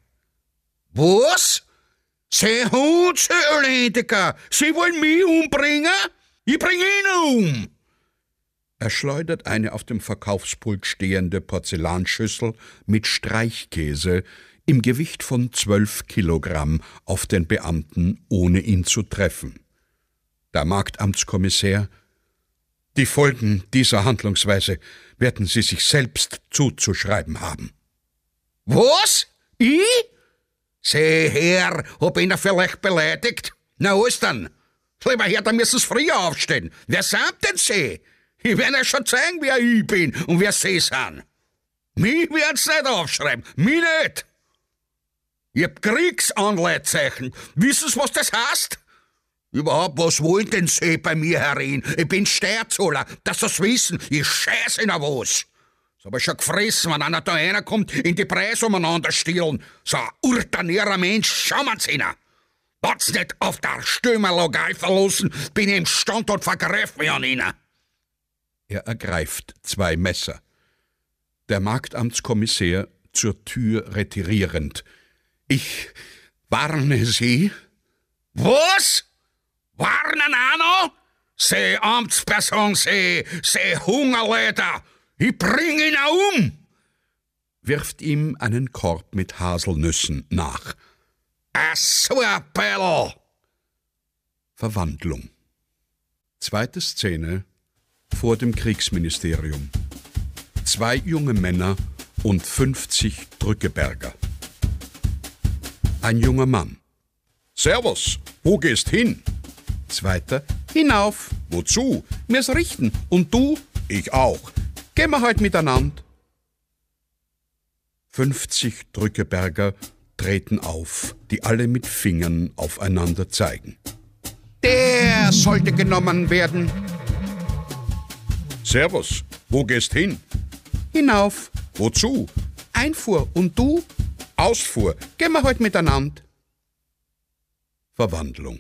Was? Sie Hund, Sie Elendiger! Sie wollen mich umbringen? Ich bring ihn um! Er schleudert eine auf dem Verkaufspult stehende Porzellanschüssel mit Streichkäse im Gewicht von zwölf Kilogramm auf den Beamten, ohne ihn zu treffen. Der Marktamtskommissär: Die Folgen dieser Handlungsweise werden Sie sich selbst zuzuschreiben haben. Was? Ich? Seh her, hab ihn vielleicht beleidigt? Na, was dann? Lieber Herr, da müssen Sie früher aufstehen. Wer sind denn Sie? Ich werde ja schon zeigen, wer ich bin und wer Sie sind. Mich werden Sie nicht aufschreiben, mich nicht. Ich hab Kriegsanleitzeichen. Wissen Sie, was das heißt? Überhaupt, was wollen denn Sie bei mir herein? Ich bin Steuerzahler, dass Sie's wissen. Ich scheiß Ihnen was. Das hab ich schon gefressen, wenn einer da reinkommt, in die Preise umeinander stehlen. So ein urtanärer Mensch, schauen wir's Ihnen. Wenn's nicht auf der Stürmer Lokal verlassen, bin ich im Stand und vergreif mich an Ihnen. Er ergreift zwei Messer. Der Marktamtskommissär zur Tür retirierend: Ich warne Sie. Was? Warnen auch noch? Sie Amtsperson, Sie, Sie Hungerleiter! Ich bring ihn um! Wirft ihm einen Korb mit Haselnüssen nach. Ach so ein Bell! Verwandlung. Zweite Szene vor dem Kriegsministerium. Zwei junge Männer und fünfzig Drückeberger. Ein junger Mann: Servus, wo gehst hin? Zweiter: Hinauf. Wozu? Mir's richten. Und du? Ich auch. Gehen wir halt miteinander. fünfzig Drückeberger treten auf, die alle mit Fingern aufeinander zeigen. Der sollte genommen werden. Servus, wo gehst hin? Hinauf. Wozu? Einfuhr. Und du? Ausfuhr. Gehen wir halt miteinander. Verwandlung.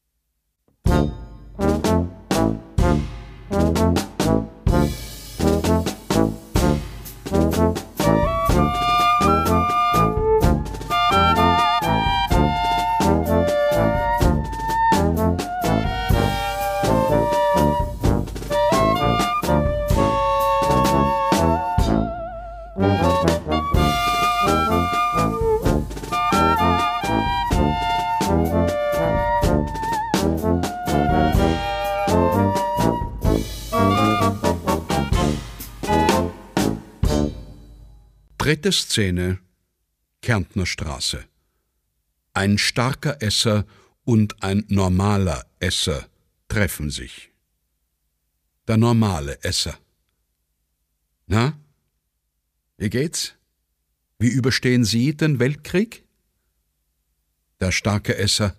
Dritte Szene, Kärntner Straße. Ein starker Esser und ein normaler Esser treffen sich. Der normale Esser: Na, wie geht's? Wie überstehen Sie den Weltkrieg? Der starke Esser: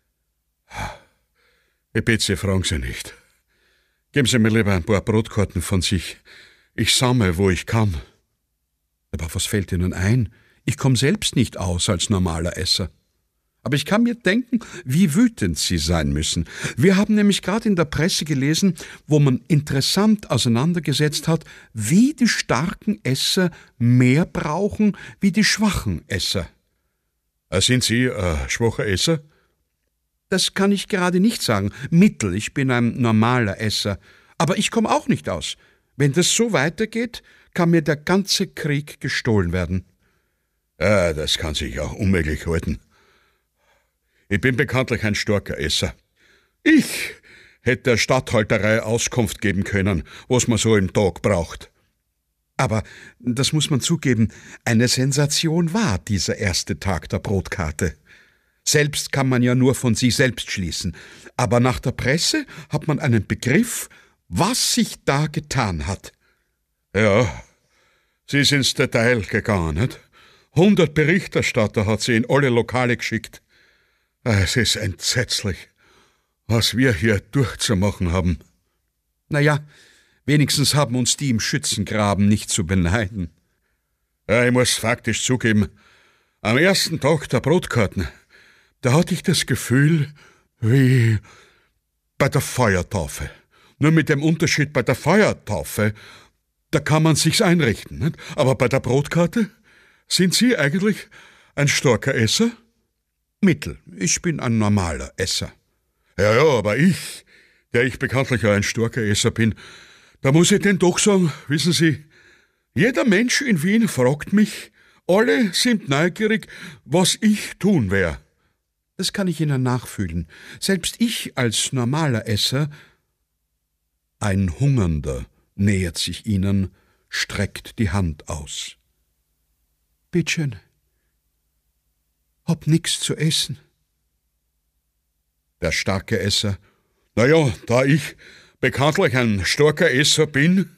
Ich bitte Sie, fragen Sie nicht. Geben Sie mir lieber ein paar Brotkarten von sich. Ich sammle, wo ich kann. Aber was fällt Ihnen ein? Ich komme selbst nicht aus als normaler Esser. Aber ich kann mir denken, wie wütend Sie sein müssen. Wir haben nämlich gerade in der Presse gelesen, wo man interessant auseinandergesetzt hat, wie die starken Esser mehr brauchen wie die schwachen Esser. Sind Sie ein schwacher Esser? Das kann ich gerade nicht sagen. Mittel, ich bin ein normaler Esser. Aber ich komme auch nicht aus. Wenn das so weitergeht, kann mir der ganze Krieg gestohlen werden. Ja, das kann sich auch unmöglich halten. Ich bin bekanntlich ein starker Esser. Ich hätte der Statthalterei Auskunft geben können, was man so im Tag braucht. Aber, das muss man zugeben, eine Sensation war dieser erste Tag der Brotkarte. Selbst kann man ja nur von sich selbst schließen, aber nach der Presse hat man einen Begriff, was sich da getan hat. Ja, sie ist ins Detail gegangen, nicht? Hundert Berichterstatter hat sie in alle Lokale geschickt. Es ist entsetzlich, was wir hier durchzumachen haben. Naja, wenigstens haben uns die im Schützengraben nicht zu beneiden. Ja, ich muss faktisch zugeben, am ersten Tag der Brotkarten, da hatte ich das Gefühl, wie bei der Feuertaufe. Nur mit dem Unterschied, bei der Feuertaufe, da kann man sich's einrichten, nicht? Aber bei der Brotkarte, sind Sie eigentlich ein starker Esser? Mittel, ich bin ein normaler Esser. Ja, ja, aber ich, der ich bekanntlich ein starker Esser bin, da muss ich denn doch sagen, wissen Sie, jeder Mensch in Wien fragt mich, alle sind neugierig, was ich tun werde. Das kann ich Ihnen nachfühlen. Selbst ich als normaler Esser, ein Hungernder nähert sich Ihnen, streckt die Hand aus. Bittschön, hab nix zu essen. Der starke Esser, na ja, da ich bekanntlich ein starker Esser bin.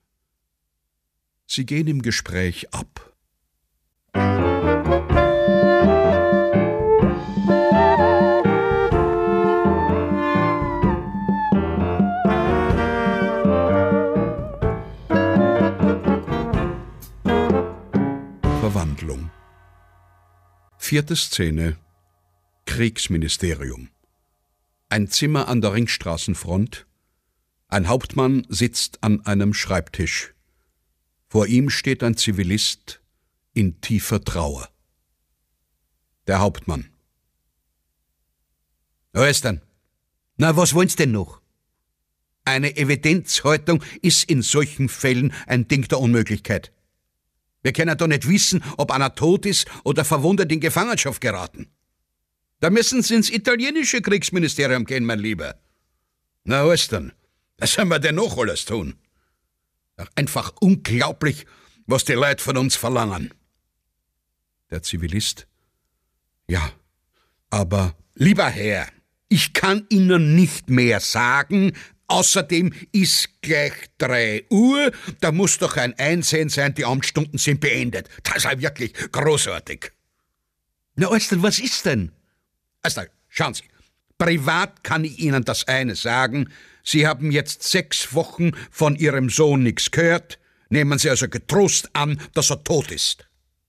Sie gehen im Gespräch ab. Verwandlung. Vierte Szene. Kriegsministerium. Ein Zimmer an der Ringstraßenfront. Ein Hauptmann sitzt an einem Schreibtisch. Vor ihm steht ein Zivilist in tiefer Trauer. Der Hauptmann. Was ist denn? Na, was wollen's denn noch? Eine Evidenzhaltung ist in solchen Fällen ein Ding der Unmöglichkeit. Wir können doch nicht wissen, ob einer tot ist oder verwundet in Gefangenschaft geraten. Da müssen Sie ins italienische Kriegsministerium gehen, mein Lieber. Na, was denn? Was sollen wir denn noch alles tun? Doch einfach unglaublich, was die Leute von uns verlangen. Der Zivilist. Ja, aber... Lieber Herr, ich kann Ihnen nicht mehr sagen. Außerdem ist gleich drei Uhr, da muss doch ein Einsehen sein, die Amtsstunden sind beendet. Das ist ja wirklich großartig. Na, Alster, was ist denn? Alster, schauen Sie, privat kann ich Ihnen das eine sagen. Sie haben jetzt sechs Wochen von Ihrem Sohn nichts gehört. Nehmen Sie also getrost an, dass er tot ist.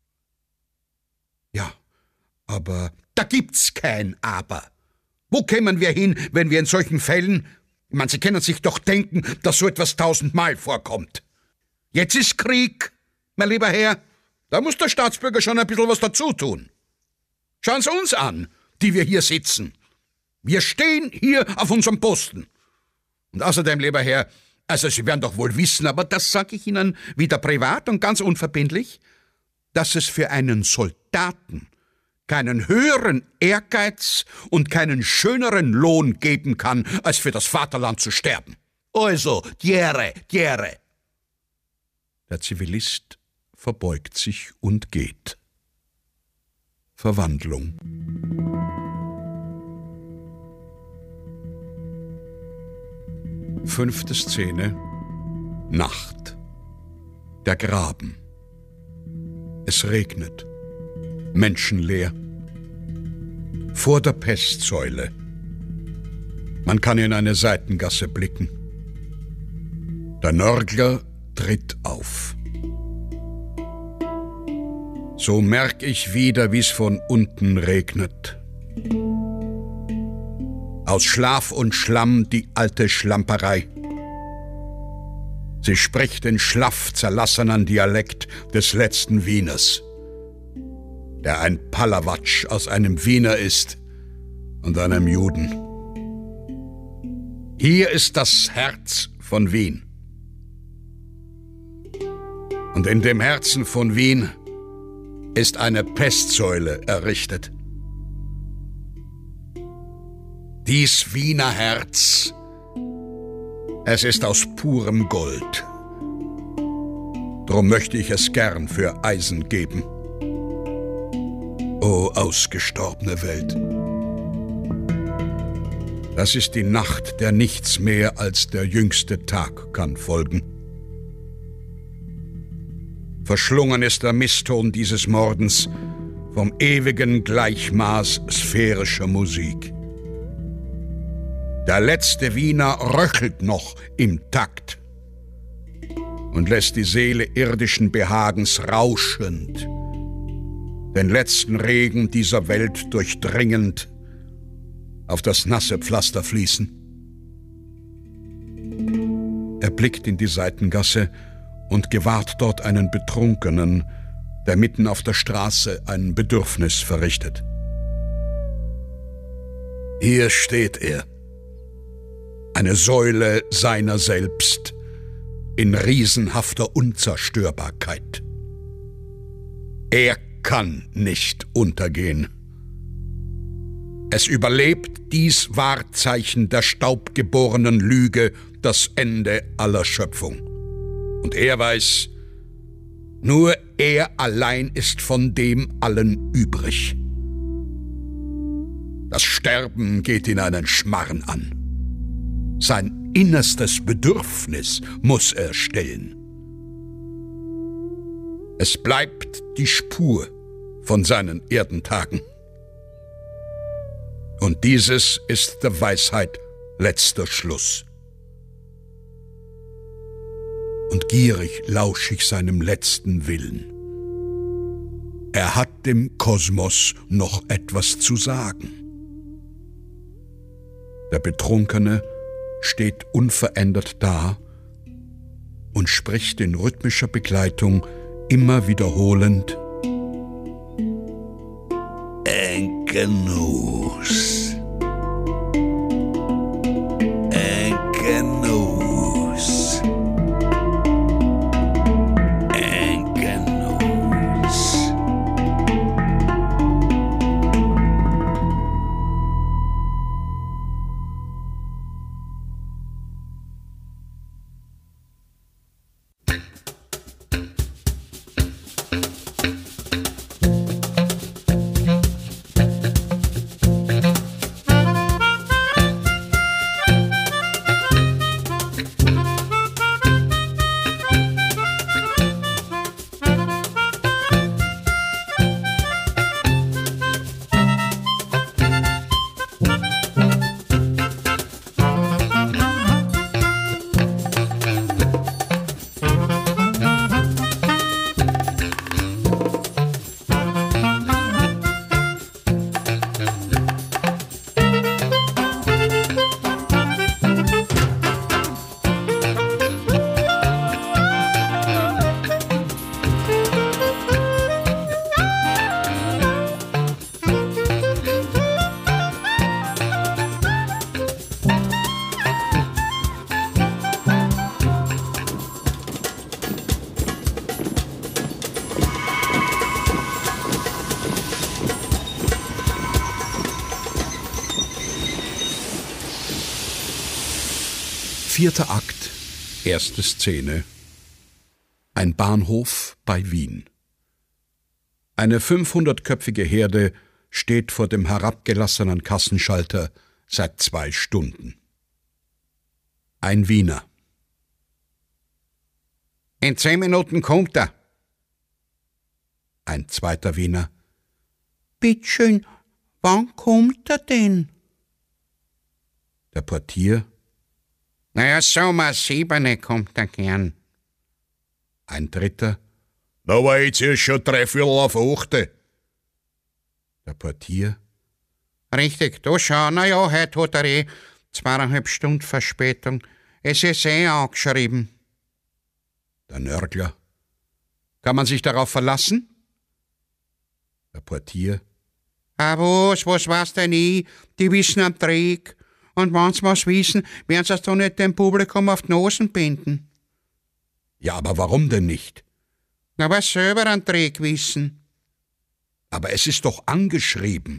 Ja, aber... Da gibt's kein Aber. Wo kämen wir hin, wenn wir in solchen Fällen... Ich meine, Sie können sich doch denken, dass so etwas tausendmal vorkommt. Jetzt ist Krieg, mein lieber Herr. Da muss der Staatsbürger schon ein bisschen was dazu tun. Schauen Sie uns an, die wir hier sitzen. Wir stehen hier auf unserem Posten. Und außerdem, lieber Herr, also Sie werden doch wohl wissen, aber das sage ich Ihnen wieder privat und ganz unverbindlich, dass es für einen Soldaten keinen höheren Ehrgeiz und keinen schöneren Lohn geben kann, als für das Vaterland zu sterben. Also, Diere, Diere. Der Zivilist verbeugt sich und geht. Verwandlung. Fünfte Szene. Nacht. Der Graben. Es regnet. Menschenleer. Vor der Pestsäule. Man kann in eine Seitengasse blicken. Der Nörgler tritt auf. So merk ich wieder, wie's von unten regnet. Aus Schlaf und Schlamm die alte Schlamperei. Sie spricht den schlaff zerlassenen Dialekt des letzten Wieners, der ein Palawatsch aus einem Wiener ist und einem Juden. Hier ist das Herz von Wien. Und in dem Herzen von Wien ist eine Pestsäule errichtet. Dies Wiener Herz Es ist aus purem Gold. Drum möchte ich es gern für Eisen geben. O ausgestorbene Welt! Das ist die Nacht, der nichts mehr als der jüngste Tag kann folgen. Verschlungen ist der Misston dieses Mordens vom ewigen Gleichmaß sphärischer Musik. Der letzte Wiener röchelt noch im Takt und lässt die Seele irdischen Behagens rauschend, den letzten Regen dieser Welt durchdringend, auf das nasse Pflaster fließen. Er blickt in die Seitengasse und gewahrt dort einen Betrunkenen, der mitten auf der Straße ein Bedürfnis verrichtet. Hier steht er, eine Säule seiner selbst, in riesenhafter Unzerstörbarkeit. Er kann nicht untergehen. Es überlebt dies Wahrzeichen der staubgeborenen Lüge das Ende aller Schöpfung. Und er weiß, nur er allein ist von dem allen übrig. Das Sterben geht ihn einen Schmarren an. Sein innerstes Bedürfnis muss er stillen. Es bleibt die Spur von seinen Erdentagen. Und dieses ist der Weisheit letzter Schluss. Und gierig lausch ich seinem letzten Willen. Er hat dem Kosmos noch etwas zu sagen. Der Betrunkene steht unverändert da und spricht in rhythmischer Begleitung immer wiederholend: Enkenus, Enkenus, Enkenus. Vierter Akt, erste Szene. Ein Bahnhof bei Wien. Eine fünfhundertköpfige Herde steht vor dem herabgelassenen Kassenschalter seit zwei Stunden. Ein Wiener. In zehn Minuten kommt er. Ein zweiter Wiener. Bittschön, wann kommt er denn? Der Portier. Naja, so mal siebene kommt er gern. Ein dritter. Da war jetzt erst schon dreiviertel auf achte. Der Portier. Richtig, du schau, na ja, heute hat er eh zweieinhalb Stunden Verspätung. Es ist eh angeschrieben. Der Nörgler. Kann man sich darauf verlassen? Der Portier. Ah, was, was weiß denn ich? Die wissen am Trick. Und wenn sie was wissen, werden sie es doch nicht dem Publikum auf die Nosen binden. Ja, aber warum denn nicht? Na, weil sie selber einen Trick wissen. Aber es ist doch angeschrieben.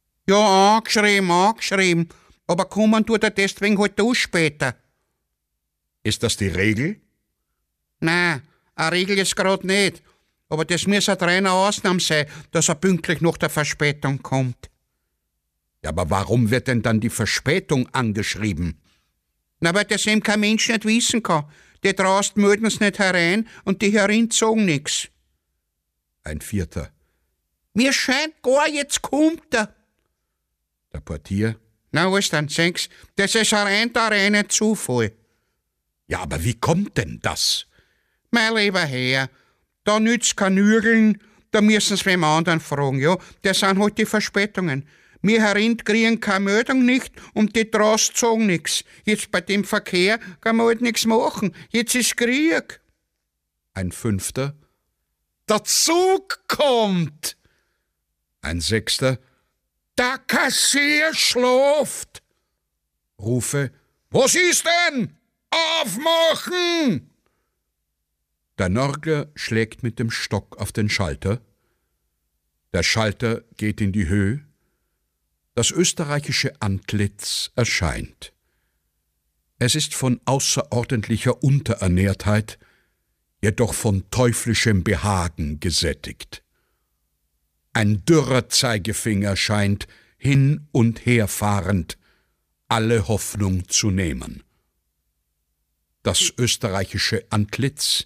Ja, angeschrieben, angeschrieben. Aber kommen tut er deswegen halt du später. Ist das die Regel? Na, eine Regel ist grad nicht. Aber das muss eine reine Ausnahme sein, dass er pünktlich nach der Verspätung kommt. Ja, aber warum wird denn dann die Verspätung angeschrieben? Na, weil das eben kein Mensch nicht wissen kann. Die draußen melden's nicht herein und die herin sagen nix. Ein Vierter. Mir scheint gar, jetzt kommt er. Der Portier. Na, was dann, sehen's, das ist ein rein der reine Zufall. Ja, aber wie kommt denn das? Mein lieber Herr, da nützt kein Nürgeln, da müssen's wem anderen fragen, ja. Das sind halt die Verspätungen. Wir herin kriegen keine Meldung nicht und die draußen sagen nix. Jetzt bei dem Verkehr kann man halt nix machen. Jetzt ist Krieg. Ein Fünfter. Der Zug kommt! Ein Sechster. Der Kassier schläft. Rufe. Was ist denn? Aufmachen! Der Nörgler schlägt mit dem Stock auf den Schalter. Der Schalter geht in die Höhe. Das österreichische Antlitz erscheint. Es ist von außerordentlicher Unterernährtheit, jedoch von teuflischem Behagen gesättigt. Ein dürrer Zeigefinger scheint, hin und her fahrend, alle Hoffnung zu nehmen. Das österreichische Antlitz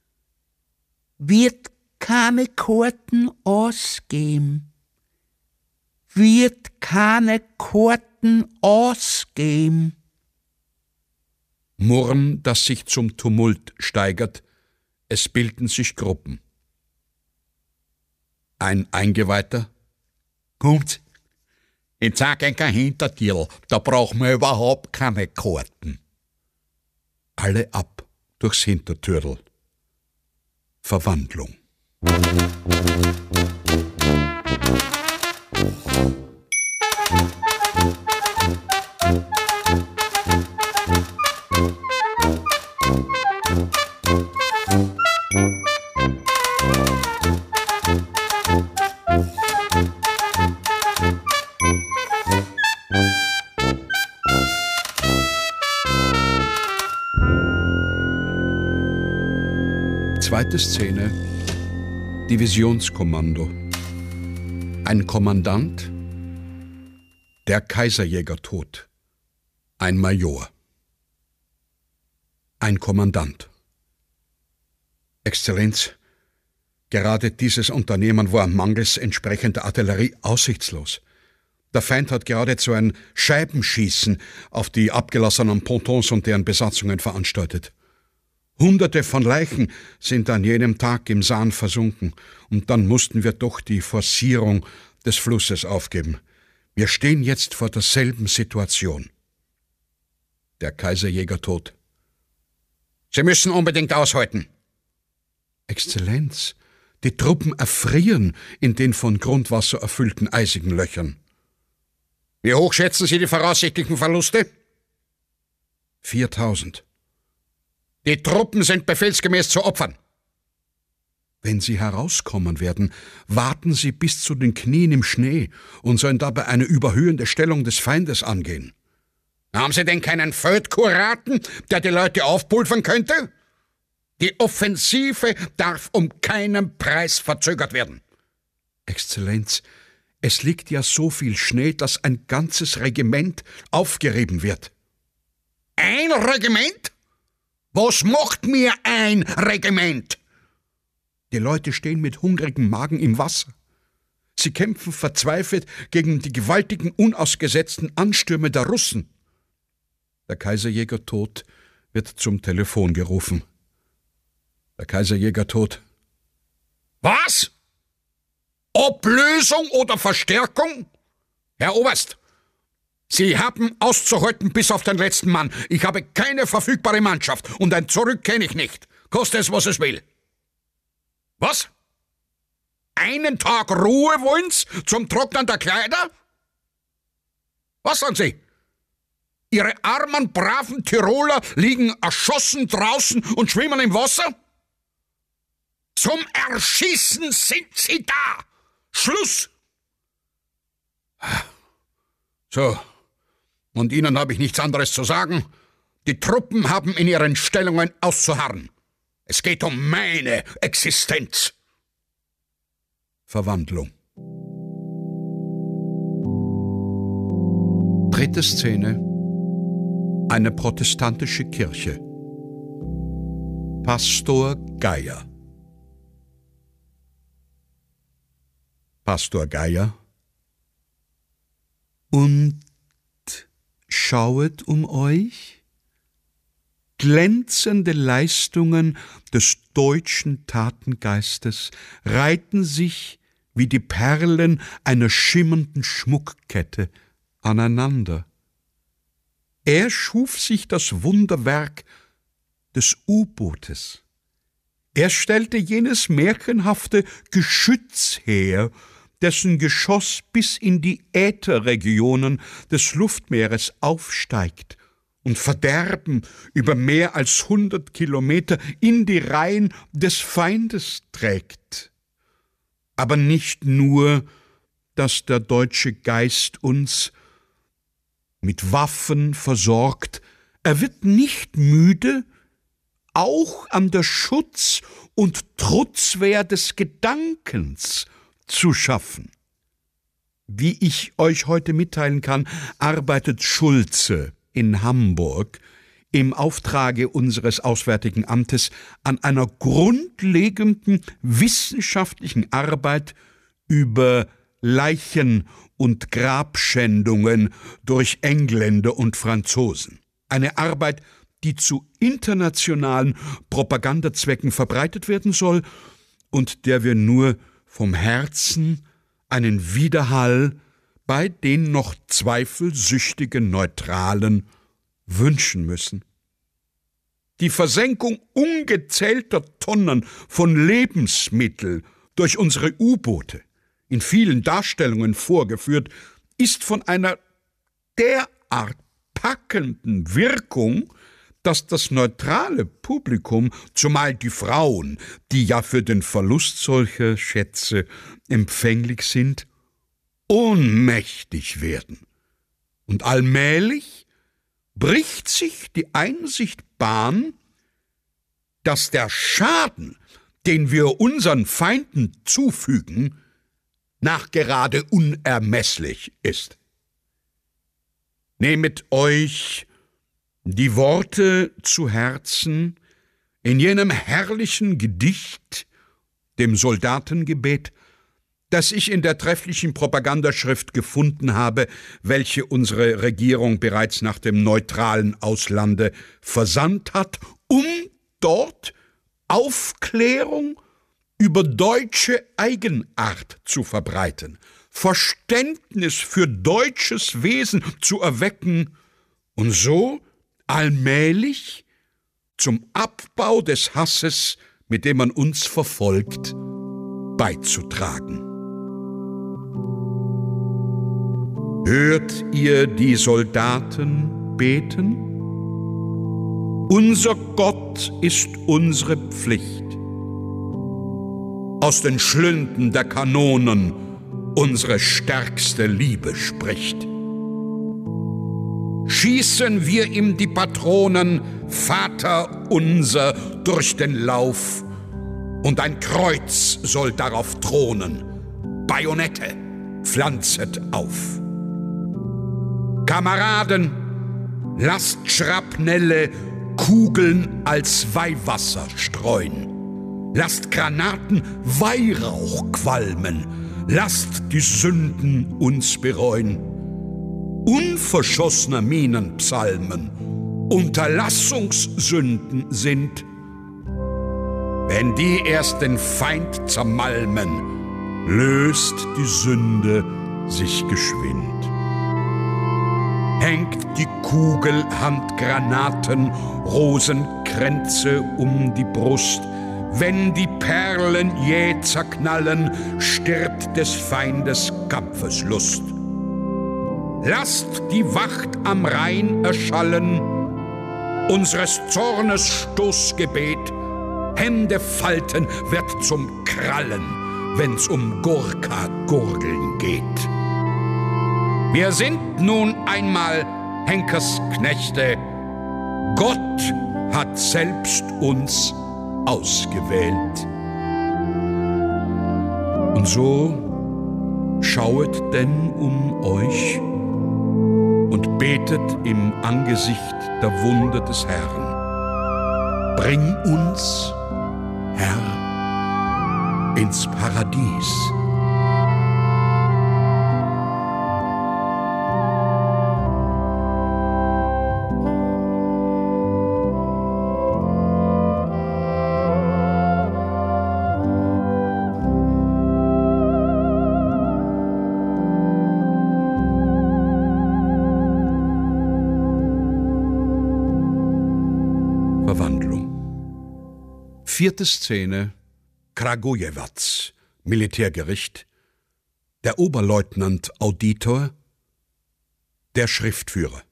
wird keine Karten ausgeben. Wird keine Karten ausgeben. Murren, das sich zum Tumult steigert, es bilden sich Gruppen. Ein Eingeweihter. Kommt, ich sag ein kein Hintertierl, da brauchen wir überhaupt keine Karten. Alle ab durchs Hintertürl. Verwandlung. Zweite Szene. Divisionskommando. Ein Kommandant. Der Kaiserjäger tot. Ein Major. Ein Kommandant. Exzellenz, gerade dieses Unternehmen war mangels entsprechender Artillerie aussichtslos. Der Feind hat geradezu ein Scheibenschießen auf die abgelassenen Pontons und deren Besatzungen veranstaltet. Hunderte von Leichen sind an jenem Tag im Saan versunken, und dann mussten wir doch die Forcierung des Flusses aufgeben. Wir stehen jetzt vor derselben Situation. Der Kaiserjäger tot. Sie müssen unbedingt aushalten. Exzellenz, die Truppen erfrieren in den von Grundwasser erfüllten eisigen Löchern. Wie hoch schätzen Sie die voraussichtlichen Verluste? Viertausend. Die Truppen sind befehlsgemäß zu opfern. Wenn sie herauskommen werden, warten sie bis zu den Knien im Schnee und sollen dabei eine überhöhende Stellung des Feindes angehen. Haben Sie denn keinen Feldkuraten, der die Leute aufpulvern könnte? Die Offensive darf um keinen Preis verzögert werden. Exzellenz, es liegt ja so viel Schnee, dass ein ganzes Regiment aufgerieben wird. Ein Regiment? Was macht mir ein Regiment? Die Leute stehen mit hungrigem Magen im Wasser. Sie kämpfen verzweifelt gegen die gewaltigen, unausgesetzten Anstürme der Russen. Der Kaiserjäger tot wird zum Telefon gerufen. Der Kaiserjäger tot. Was? Ablösung oder Verstärkung? Herr Oberst, Sie haben auszuhalten bis auf den letzten Mann. Ich habe keine verfügbare Mannschaft und ein Zurück kenne ich nicht. Koste es, was es will. Was? Einen Tag Ruhe wollen's zum Trocknen der Kleider? Was sagen Sie? Ihre armen, braven Tiroler liegen erschossen draußen und schwimmen im Wasser? Zum Erschießen sind Sie da! Schluss! So, und Ihnen habe ich nichts anderes zu sagen. Die Truppen haben in ihren Stellungen auszuharren. Es geht um meine Existenz. Verwandlung. Dritte Szene. Eine protestantische Kirche. Pastor Geier. Pastor Geier. Und schauet um euch. Glänzende Leistungen des deutschen Tatengeistes reihten sich wie die Perlen einer schimmernden Schmuckkette aneinander. Er schuf sich das Wunderwerk des U-Bootes. Er stellte jenes märchenhafte Geschütz her, dessen Geschoss bis in die Ätherregionen des Luftmeeres aufsteigt und Verderben über mehr als hundert Kilometer in die Reihen des Feindes trägt. Aber nicht nur, dass der deutsche Geist uns mit Waffen versorgt, er wird nicht müde, auch an der Schutz- und Trutzwehr des Gedankens zu schaffen. Wie ich euch heute mitteilen kann, arbeitet Schulze in Hamburg im Auftrage unseres Auswärtigen Amtes an einer grundlegenden wissenschaftlichen Arbeit über Leichen- und Grabschändungen durch Engländer und Franzosen. Eine Arbeit, die zu internationalen Propagandazwecken verbreitet werden soll und der wir nur vom Herzen einen Widerhall bei den noch zweifelsüchtigen Neutralen wünschen müssen. Die Versenkung ungezählter Tonnen von Lebensmitteln durch unsere U-Boote, in vielen Darstellungen vorgeführt, ist von einer derart packenden Wirkung, dass das neutrale Publikum, zumal die Frauen, die ja für den Verlust solcher Schätze empfänglich sind, ohnmächtig werden. Und allmählich bricht sich die Einsicht Bahn, dass der Schaden, den wir unseren Feinden zufügen, nachgerade unermesslich ist. Nehmet euch die Worte zu Herzen in jenem herrlichen Gedicht, dem Soldatengebet, das ich in der trefflichen Propagandaschrift gefunden habe, welche unsere Regierung bereits nach dem neutralen Auslande versandt hat, um dort Aufklärung über deutsche Eigenart zu verbreiten, Verständnis für deutsches Wesen zu erwecken und so allmählich zum Abbau des Hasses, mit dem man uns verfolgt, beizutragen. Hört ihr die Soldaten beten? Unser Gott ist unsere Pflicht. Aus den Schlünden der Kanonen unsere stärkste Liebe spricht. Schießen wir ihm die Patronen, Vater unser, durch den Lauf, und ein Kreuz soll darauf thronen. Bajonette, pflanzet auf. Kameraden, lasst Schrapnelle Kugeln als Weihwasser streuen. Lasst Granaten Weihrauch qualmen. Lasst die Sünden uns bereuen. Unverschossener Minenpsalmen Unterlassungssünden sind. Wenn die erst den Feind zermalmen, löst die Sünde sich geschwind. Hängt die Kugel Handgranaten, Rosenkränze um die Brust. Wenn die Perlen jäh zerknallen, stirbt des Feindes Kampfeslust. Lasst die Wacht am Rhein erschallen, unseres Zornes Stoßgebet. Hände falten wird zum Krallen, wenn's um Gurka-Gurgeln geht. Wir sind nun einmal Henkersknechte, Gott hat selbst uns ausgewählt. Und so schauet denn um euch und betet im Angesicht der Wunder des Herrn. Bring uns, Herr, ins Paradies. Verwandlung. Vierte Szene, Kragujewac, Militärgericht. Der Oberleutnant Auditor, der Schriftführer.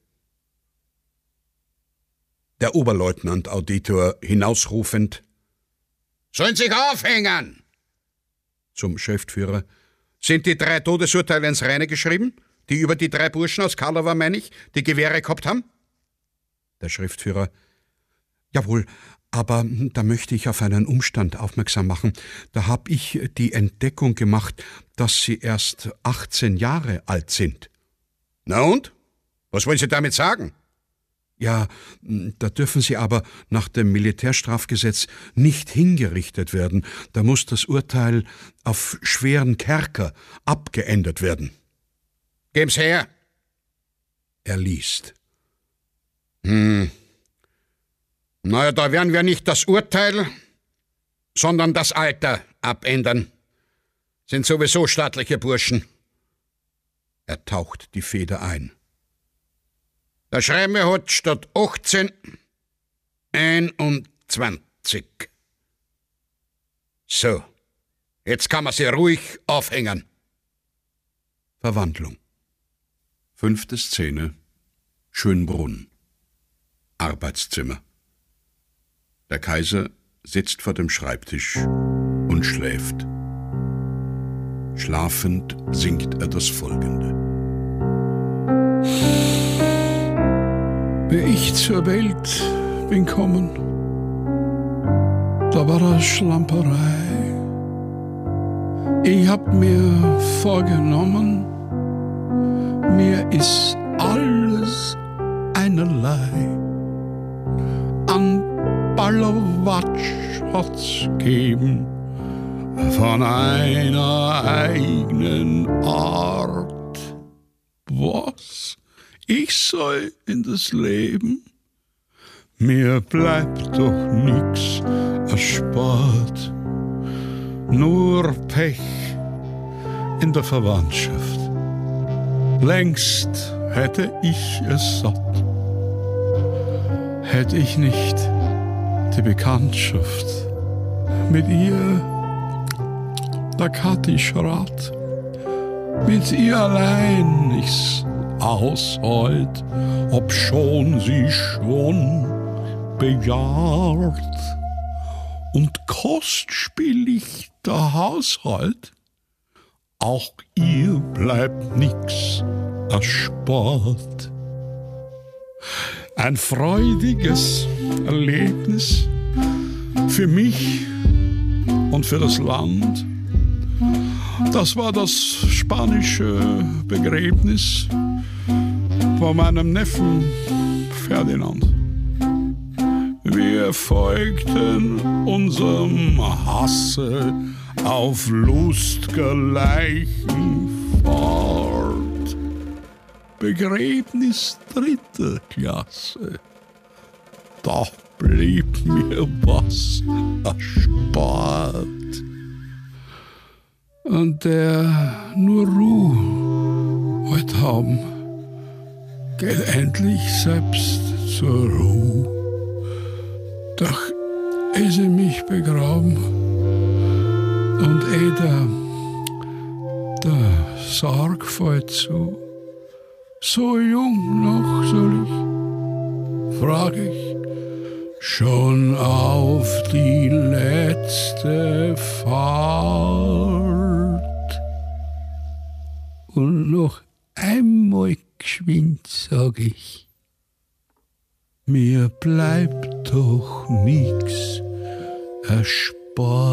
Der Oberleutnant Auditor hinausrufend: Sollen sich aufhängen! Zum Schriftführer: Sind die drei Todesurteile ins Reine geschrieben, die über die drei Burschen aus Karlova, meine ich, die Gewehre gehabt haben? Der Schriftführer: Jawohl, aber da möchte ich auf einen Umstand aufmerksam machen. Da habe ich die Entdeckung gemacht, dass Sie erst achtzehn Jahre alt sind. Na und? Was wollen Sie damit sagen? Ja, da dürfen Sie aber nach dem Militärstrafgesetz nicht hingerichtet werden. Da muss das Urteil auf schweren Kerker abgeändert werden. Geben's her. Er liest. Hm. Naja, da werden wir nicht das Urteil, sondern das Alter abändern. Sind sowieso staatliche Burschen. Er taucht die Feder ein. Da schreiben wir heute statt achtzehn einundzwanzig. So, jetzt kann man sie ruhig aufhängen. Verwandlung. Fünfte Szene, Schönbrunn. Arbeitszimmer. Der Kaiser sitzt vor dem Schreibtisch und schläft. Schlafend singt er das Folgende. Wie ich zur Welt bin kommen, da war das Schlamperei. Ich hab mir vorgenommen, mir ist alles einerlei. An Ballerwatsch hat's gegeben, von einer eigenen Art. Was? Ich soll in das Leben? Mir bleibt doch nix erspart. Nur Pech in der Verwandtschaft. Längst hätte ich es satt. Hätte ich nicht die Bekanntschaft mit ihr, der Kathi Schratt, mit ihr allein ich's aushalt, obschon sie schon bejaht. Und kostspielig der Haushalt, auch ihr bleibt nix erspart. Ein freudiges Erlebnis für mich und für das Land. Das war das spanische Begräbnis von meinem Neffen Ferdinand. Wir folgten unserem Hasse auf lustgleichen Fahrt. Begräbnis dritter Klasse. Da blieb mir was erspart. Und der nur Ruhe wollt haben, geht endlich selbst zur Ruhe. Doch ehe sie mich begraben und ehe der, der Sarg fällt zu, so jung noch soll ich, frag ich, schon auf die letzte Fahrt. Und noch einmal geschwind, sag ich, mir bleibt doch nix erspart.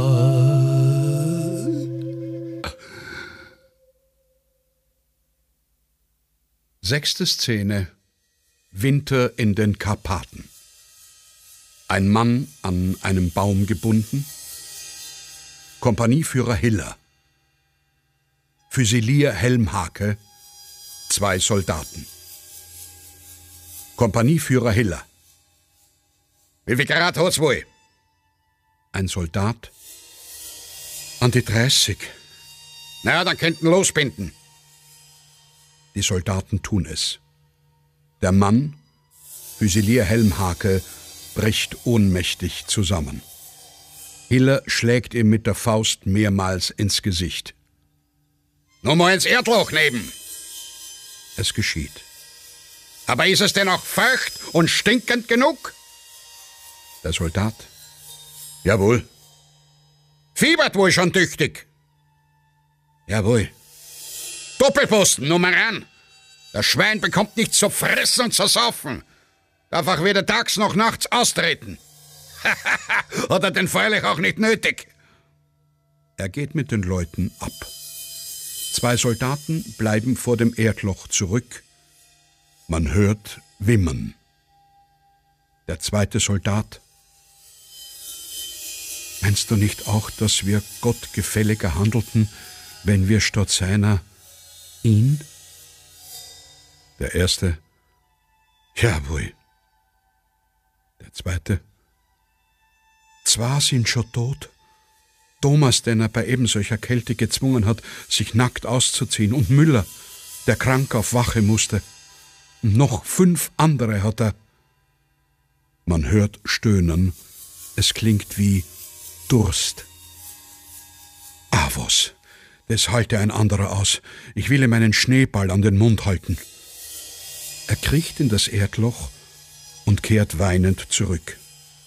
Sechste Szene: Winter in den Karpaten. Ein Mann an einem Baum gebunden. Kompanieführer Hiller. Füsilier Helmhake. Zwei Soldaten. Kompanieführer Hiller. Wie viel Grad hat's wohl? Ein Soldat. An die dreißig. Na ja, dann könnten losbinden. Die Soldaten tun es. Der Mann, Füsilier Helmhake, bricht ohnmächtig zusammen. Hiller schlägt ihm mit der Faust mehrmals ins Gesicht. Nur mal ins Erdloch neben. Es geschieht. Aber ist es denn auch feucht und stinkend genug? Der Soldat. Jawohl. Fiebert wohl schon tüchtig. Jawohl. Doppelposten, Nummer an. Das Schwein bekommt nichts zu fressen und zu saufen. Darf auch weder tags noch nachts austreten. Hat er denn freilich auch nicht nötig. Er geht mit den Leuten ab. Zwei Soldaten bleiben vor dem Erdloch zurück. Man hört Wimmern. Der zweite Soldat. Meinst du nicht auch, dass wir Gott gefälliger handelten, wenn wir statt seiner ihn? Der erste. Jawohl. Der zweite. Zwei sind schon tot. Thomas, den er bei ebensolcher Kälte gezwungen hat, sich nackt auszuziehen, und Müller, der krank auf Wache musste. Und noch fünf andere hat er. Man hört Stöhnen. Es klingt wie Durst. Ah, was? Das halte ein anderer aus. Ich will ihm einen Schneeball an den Mund halten. Er kriecht in das Erdloch und kehrt weinend zurück.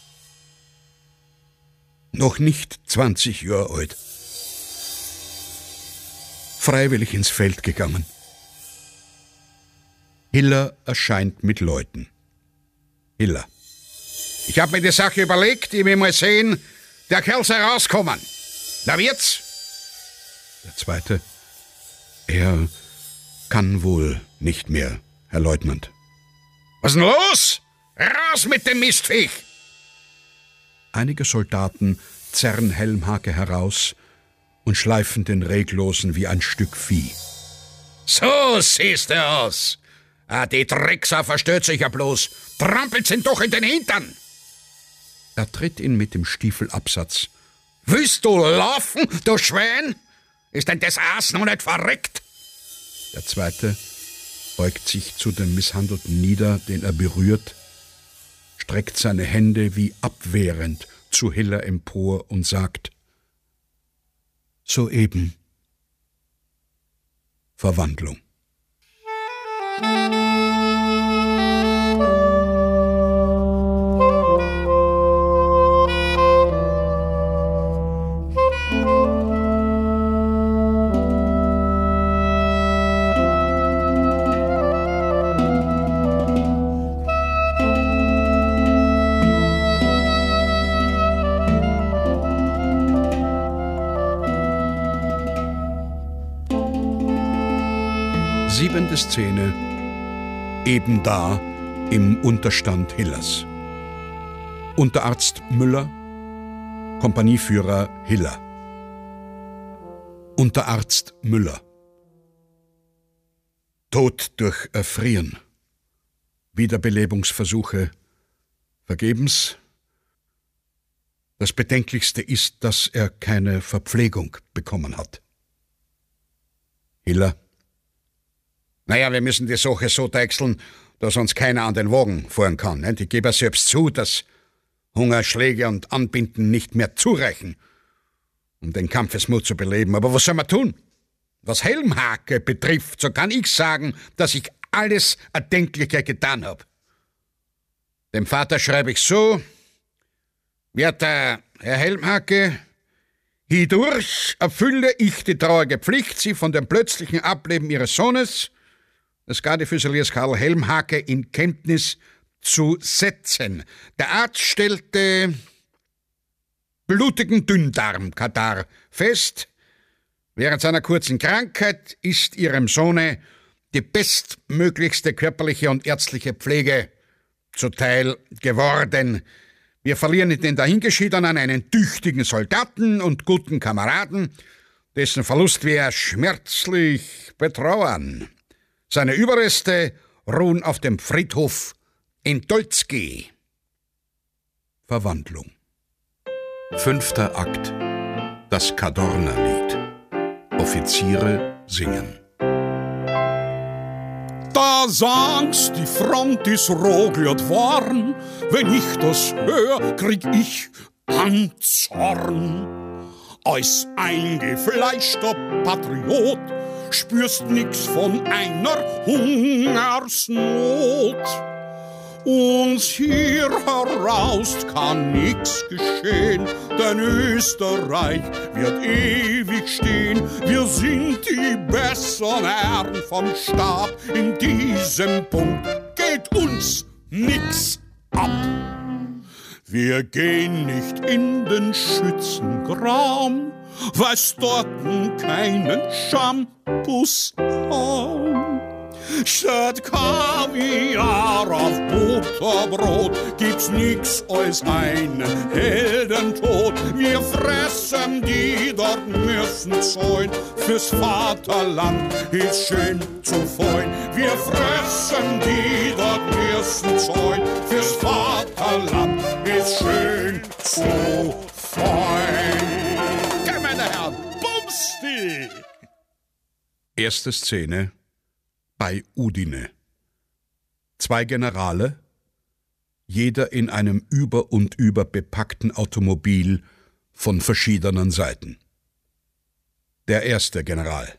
Noch nicht zwanzig Jahre alt. Freiwillig ins Feld gegangen. Hiller erscheint mit Leuten. Hiller. Ich hab mir die Sache überlegt, ich will mal sehen, der Kerl soll rauskommen. Da wird's. Der zweite. Er kann wohl nicht mehr, Herr Leutnant. Was denn los? Raus mit dem Mistviech! Einige Soldaten zerren Helmhake heraus und schleifen den Reglosen wie ein Stück Vieh. So siehst du aus. Ah, die Drecksau verstört sich ja bloß. Trampelt's ihn doch in den Hintern. Er tritt ihn mit dem Stiefelabsatz. Willst du laufen, du Schwein? Ist denn das Aas noch nicht verreckt? Der zweite beugt sich zu dem Misshandelten nieder, den er berührt, streckt seine Hände wie abwehrend zu Hiller empor und sagt: Soeben. Verwandlung. Siebente Szene. Eben da im Unterstand Hillers. Unterarzt Müller, Kompanieführer Hiller. Unterarzt Müller. Tod durch Erfrieren. Wiederbelebungsversuche vergebens. Das Bedenklichste ist, dass er keine Verpflegung bekommen hat. Hiller. Naja, wir müssen die Sache so deichseln, dass uns keiner an den Wagen fahren kann. Ich gebe ja selbst zu, dass Hungerschläge und Anbinden nicht mehr zureichen, um den Kampfesmut zu beleben. Aber was soll man tun? Was Helmhake betrifft, so kann ich sagen, dass ich alles Erdenkliche getan habe. Dem Vater schreibe ich so: Werter Herr Helmhake, hierdurch erfülle ich die traurige Pflicht, Sie von dem plötzlichen Ableben Ihres Sohnes, des Gardefüsiliers Karl Helmhake, in Kenntnis zu setzen. Der Arzt stellte blutigen Dünndarmkatarrh fest. Während seiner kurzen Krankheit ist ihrem Sohne die bestmöglichste körperliche und ärztliche Pflege zuteil geworden. Wir verlieren den Dahingeschiedenen einen tüchtigen Soldaten und guten Kameraden, dessen Verlust wir schmerzlich betrauern. Seine Überreste ruhen auf dem Friedhof in Dolzki. Verwandlung. Fünfter Akt. Das Kadornerlied. Offiziere singen. Da sagst, die Front ist rogliert warm, wenn ich das hör, krieg ich Anzorn. Als eingefleischter Patriot spürst nix von einer Hungersnot. Uns hier heraus kann nix geschehen, denn Österreich wird ewig stehen. Wir sind die besseren Herren vom Staat, in diesem Punkt geht uns nix ab. Wir gehen nicht in den Schützengraben, weil's dort keinen Shampoos haben. Statt Kaviar auf Butterbrot gibt's nix als einen Heldentod. Wir fressen, die dort müssen zäun, fürs Vaterland ist schön zu freuen. Wir fressen, die dort müssen zäun, fürs Vaterland ist schön zu freuen. Okay, meine Herren, Bumsti! Erste Szene bei Udine. Zwei Generale, jeder in einem über und über bepackten Automobil von verschiedenen Seiten. Der erste General.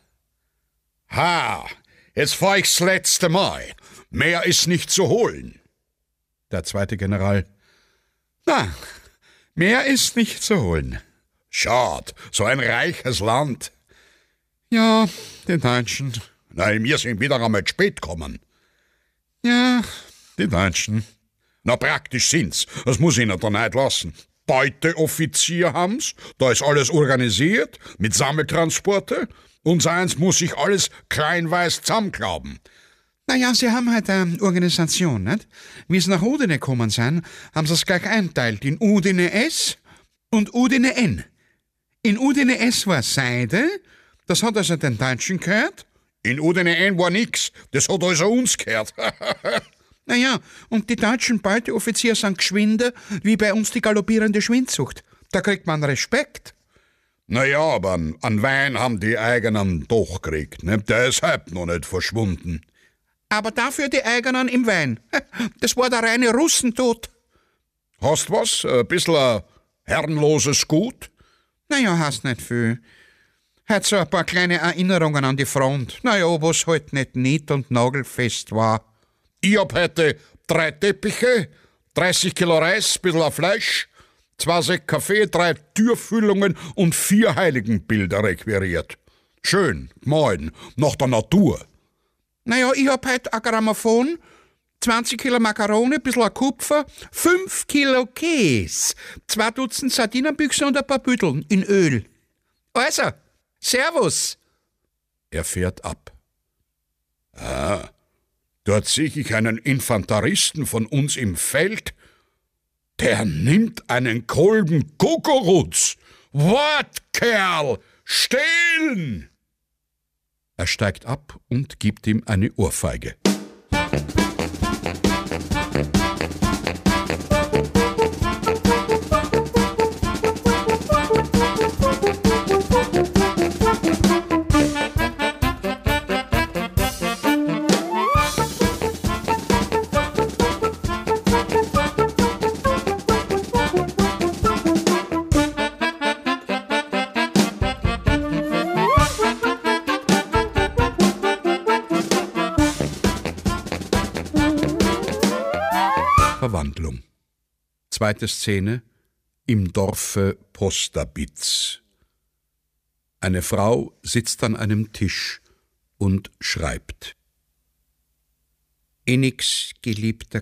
Ha, jetzt fahr ich's letzte Mal. Mehr ist nicht zu holen. Der zweite General. Na, mehr ist nicht zu holen. Schad, so ein reiches Land. Ja, den Deutschen. Nein, wir sind wieder einmal spät gekommen. Ja, die Deutschen. Na, praktisch sind's. Das muss ich ihnen doch nicht lassen. Beuteoffizier haben's, da ist alles organisiert, mit Sammeltransporte. Und seins muss sich alles kleinweiß zusammenklauben. Naja, sie haben halt eine Organisation, nicht? Wie sie nach Udine gekommen sind, haben sie es gleich einteilt in Udine S und Udine N. In Udine S war Seide, das hat also den Deutschen gehört. In Udine N war nix, das hat also uns gehört. Naja, und die deutschen Beuteoffiziere sind geschwinder, wie bei uns die galoppierende Schwindsucht. Da kriegt man Respekt. Naja, aber an Wein haben die eigenen doch gekriegt, ne? Der ist halb noch nicht verschwunden. Aber dafür die eigenen im Wein. Das war der reine Russentod. Hast was? Ein bisschen ein herrenloses Gut? Naja, hast nicht viel. Hat so ein paar kleine Erinnerungen an die Front. Naja, was halt nicht nied- und nagelfest war. Ich hab heute drei Teppiche, dreißig Kilo Reis, bisschen Fleisch, zwei Säcke Kaffee, drei Türfüllungen und vier Heiligenbilder requiriert. Schön, gemahlen, nach der Natur. Naja, ich hab heute ein Grammophon, zwanzig Kilo Makarone, bisschen Kupfer, fünf Kilo Käse, zwei Dutzend Sardinenbüchsen und ein paar Büdeln in Öl. Also, Servus. Er fährt ab. Ah, dort sehe ich einen Infanteristen von uns im Feld. Der nimmt einen Kolben Kukuruz. What, Kerl? Stehlen! Er steigt ab und gibt ihm eine Ohrfeige. Verwandlung. Zweite Szene im Dorfe Postabitz. Eine Frau sitzt an einem Tisch und schreibt. Innigst geliebter Gatt,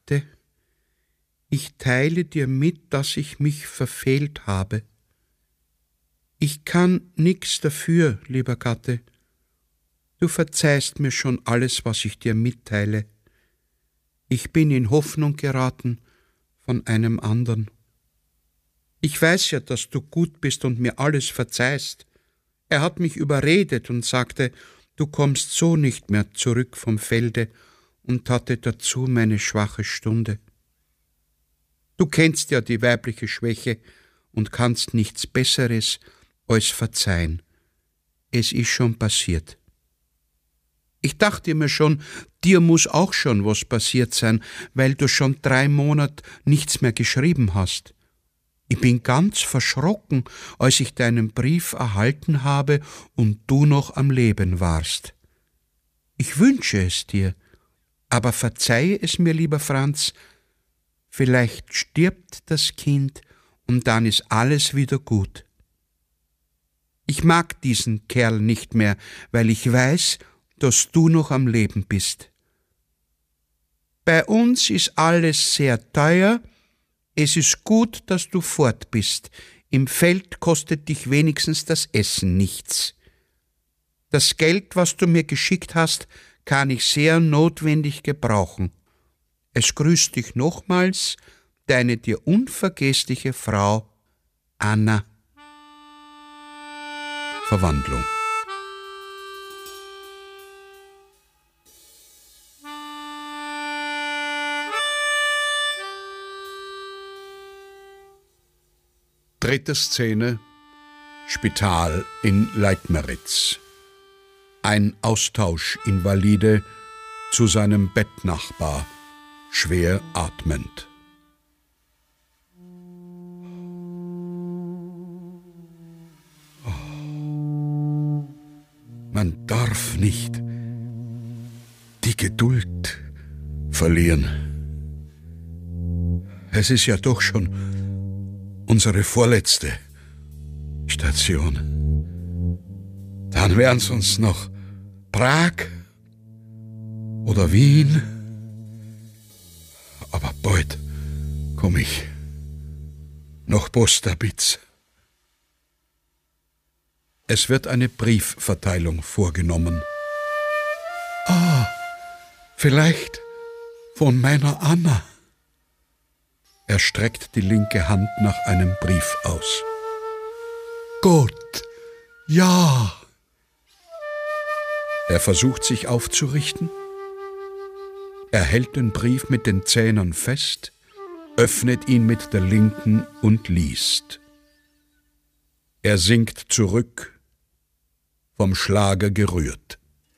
Gatte, ich teile dir mit, dass ich mich verfehlt habe. Ich kann nix dafür, lieber Gatte. Du verzeihst mir schon alles, was ich dir mitteile. Ich bin in Hoffnung geraten von einem andern. Ich weiß ja, dass du gut bist und mir alles verzeihst. Er hat mich überredet und sagte, du kommst so nicht mehr zurück vom Felde, und hatte dazu meine schwache Stunde. Du kennst ja die weibliche Schwäche und kannst nichts Besseres als verzeihen. Es ist schon passiert. Ich dachte mir schon, dir muss auch schon was passiert sein, weil du schon drei Monate nichts mehr geschrieben hast. Ich bin ganz verschrocken, als ich deinen Brief erhalten habe und du noch am Leben warst. Ich wünsche es dir, aber verzeihe es mir, lieber Franz, vielleicht stirbt das Kind und dann ist alles wieder gut. Ich mag diesen Kerl nicht mehr, weil ich weiß, dass du noch am Leben bist. Bei uns ist alles sehr teuer, es ist gut, dass du fort bist. Im Feld kostet dich wenigstens das Essen nichts. Das Geld, was du mir geschickt hast, kann ich sehr notwendig gebrauchen. Es grüßt dich nochmals, deine dir unvergessliche Frau Anna. Verwandlung. Dritte Szene: Spital in Leitmeritz. Ein Austauschinvalide zu seinem Bettnachbar, schwer atmend. Oh. Man darf nicht die Geduld verlieren. Es ist ja doch schon unsere vorletzte Station. Dann wären's uns noch Prag oder Wien. Aber bald komm ich nach Postarbitz. Es wird eine Briefverteilung vorgenommen. Ah, vielleicht von meiner Anna. Er streckt die linke Hand nach einem Brief aus. Gott, ja! Er versucht sich aufzurichten. Er hält den Brief mit den Zähnen fest, öffnet ihn mit der linken und liest. Er sinkt zurück, vom Schlage gerührt.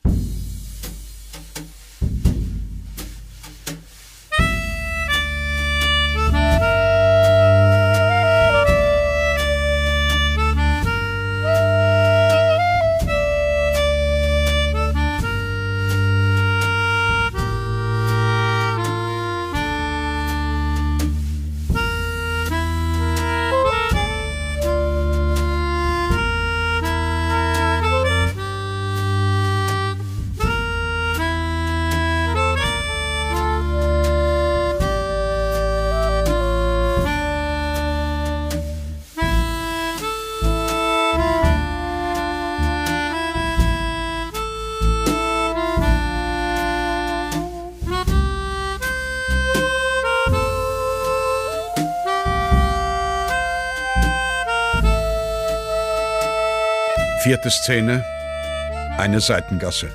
Vierte Szene: eine Seitengasse.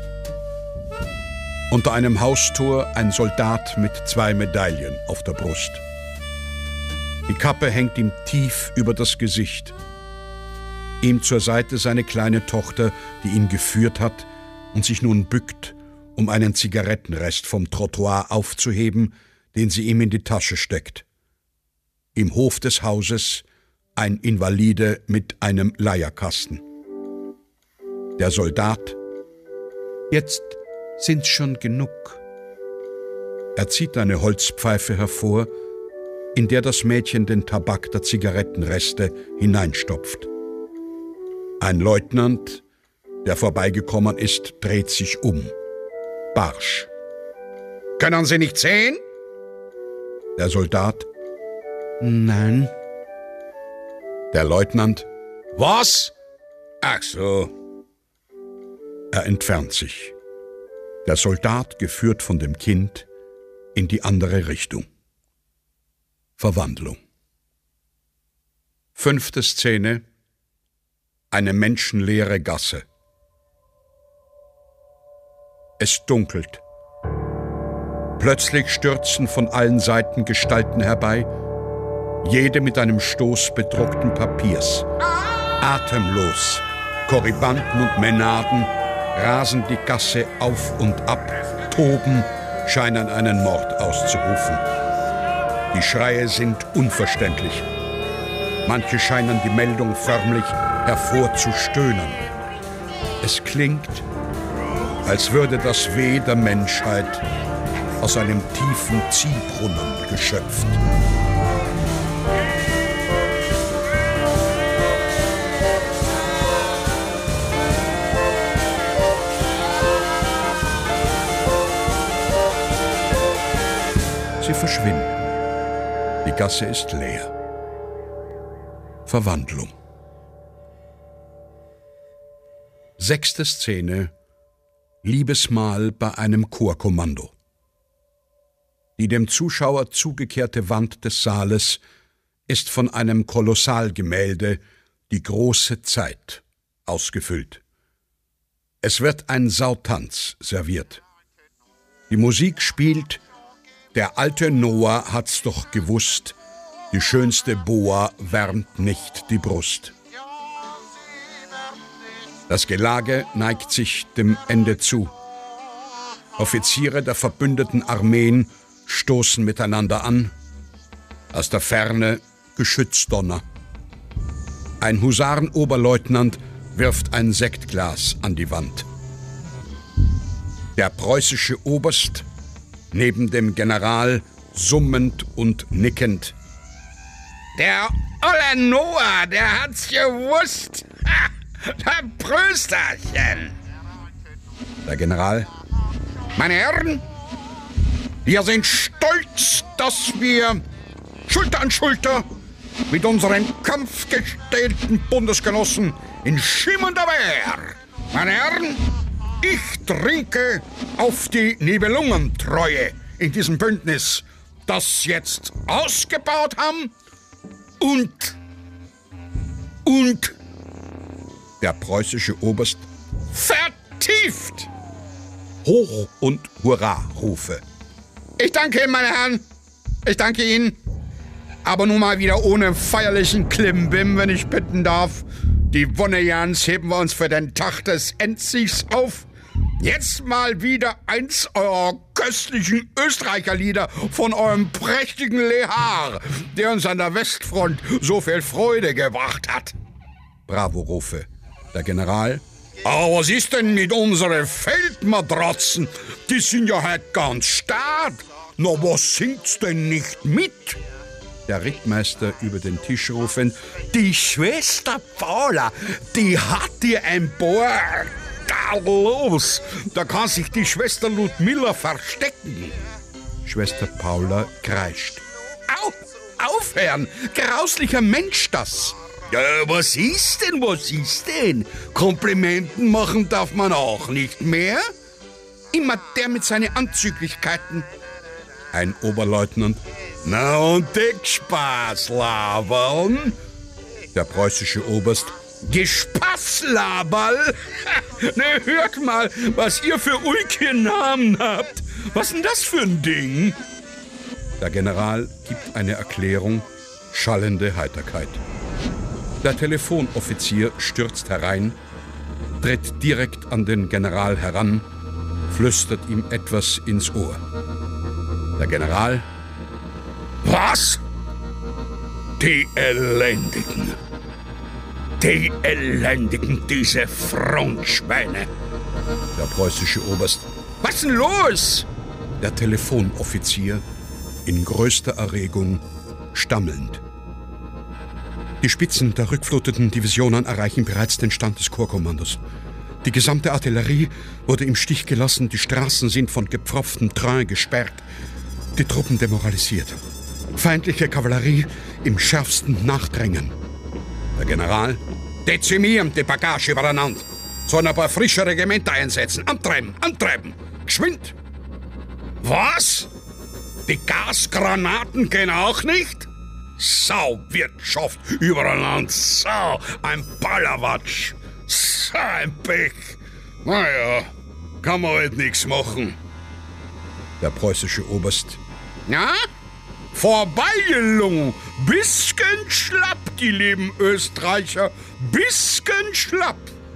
Unter einem Haustor ein Soldat mit zwei Medaillen auf der Brust. Die Kappe hängt ihm tief über das Gesicht. Ihm zur Seite seine kleine Tochter, die ihn geführt hat und sich nun bückt, um einen Zigarettenrest vom Trottoir aufzuheben, den sie ihm in die Tasche steckt. Im Hof des Hauses ein Invalide mit einem Leierkasten. Der Soldat: Jetzt sind's schon genug. Er zieht eine Holzpfeife hervor, in der das Mädchen den Tabak der Zigarettenreste hineinstopft. Ein Leutnant, der vorbeigekommen ist, dreht sich um. Barsch: Können Sie nicht sehen? Der Soldat. Nein. Der Leutnant. Was? Ach so. Er entfernt sich. Der Soldat geführt von dem Kind in die andere Richtung. Verwandlung. Fünfte Szene. Eine menschenleere Gasse. Es dunkelt. Plötzlich stürzen von allen Seiten Gestalten herbei, jede mit einem Stoß bedruckten Papiers. Atemlos, Korribanten und Mänaden rasen die Gasse auf und ab, toben, scheinen einen Mord auszurufen. Die Schreie sind unverständlich. Manche scheinen die Meldung förmlich hervorzustöhnen. Es klingt, als würde das Weh der Menschheit aus einem tiefen Ziehbrunnen geschöpft. Sie verschwinden. Die Gasse ist leer. Verwandlung. Sechste Szene. Liebesmahl bei einem Chorkommando. Die dem Zuschauer zugekehrte Wand des Saales ist von einem Kolossalgemälde »Die große Zeit« ausgefüllt. Es wird ein Sautanz serviert. Die Musik spielt »Der alte Noah hat's doch gewusst, die schönste Boa wärmt nicht die Brust«. Das Gelage neigt sich dem Ende zu. Offiziere der verbündeten Armeen stoßen miteinander an. Aus der Ferne Geschützdonner. Ein Husarenoberleutnant wirft ein Sektglas an die Wand. Der preußische Oberst, neben dem General, summend und nickend. Der olle Noah, der hat's gewusst. Ha, der Prösterchen. Der General. Meine Herren, wir sind stolz, dass wir Schulter an Schulter mit unseren kampfgestählten Bundesgenossen in schimmernder Wehr. Meine Herren, ich trinke auf die Nibelungentreue in diesem Bündnis, das jetzt ausgebaut haben und, und der preußische Oberst vertieft. Hoch- und Hurra-Rufe. Ich danke Ihnen, meine Herren. Ich danke Ihnen. Aber nun mal wieder ohne feierlichen Klimbim, wenn ich bitten darf. Die Wonnejans heben wir uns für den Tag des Endsiegs auf. Jetzt mal wieder eins eurer köstlichen Österreicherlieder von eurem prächtigen Lehar, der uns an der Westfront so viel Freude gebracht hat. Bravo-Rufe. Der General. Aber was ist denn mit unseren Feldmatratzen? Die sind ja halt ganz stark. Na, was singt's denn nicht mit? Der Rittmeister über den Tisch rufend. Die Schwester Paula, die hat dir ein paar... Da los, da kann sich die Schwester Ludmilla verstecken. Schwester Paula kreischt. Au, aufhören, grauslicher Mensch das. Ja, was ist denn, was ist denn? Komplimenten machen darf man auch nicht mehr? Immer der mit seinen Anzüglichkeiten. Ein Oberleutnant. Na und Dickspaß labern? Der preußische Oberst. Gespaßlaberl? Ne, hört mal, was ihr für ulkige Namen habt. Was denn das für ein Ding? Der General gibt eine Erklärung, schallende Heiterkeit. Der Telefonoffizier stürzt herein, tritt direkt an den General heran, flüstert ihm etwas ins Ohr. Der General. Was? Die Elendigen. Die Elendigen, diese Frontschweine. Der preußische Oberst. Was denn los? Der Telefonoffizier in größter Erregung, stammelnd. Die Spitzen der rückfluteten Divisionen erreichen bereits den Stand des Korpskommandos. Die gesamte Artillerie wurde im Stich gelassen, die Straßen sind von gepfropftem Train gesperrt, die Truppen demoralisiert. Feindliche Kavallerie im schärfsten Nachdrängen. Der General: Dezimieren die Bagage übereinander. Sollen ein paar frische Regimenter einsetzen. Antreiben, antreiben. Geschwind. Was? Die Gasgranaten gehen auch nicht? Sauwirtschaft übereinander. Sau, ein Ballerwatsch. So ein Pech. Naja, kann man halt nichts machen. Der preußische Oberst: Ja? Vorbeigelungen. Bisschen schlapp, die lieben Österreicher. Bisschen schlapp.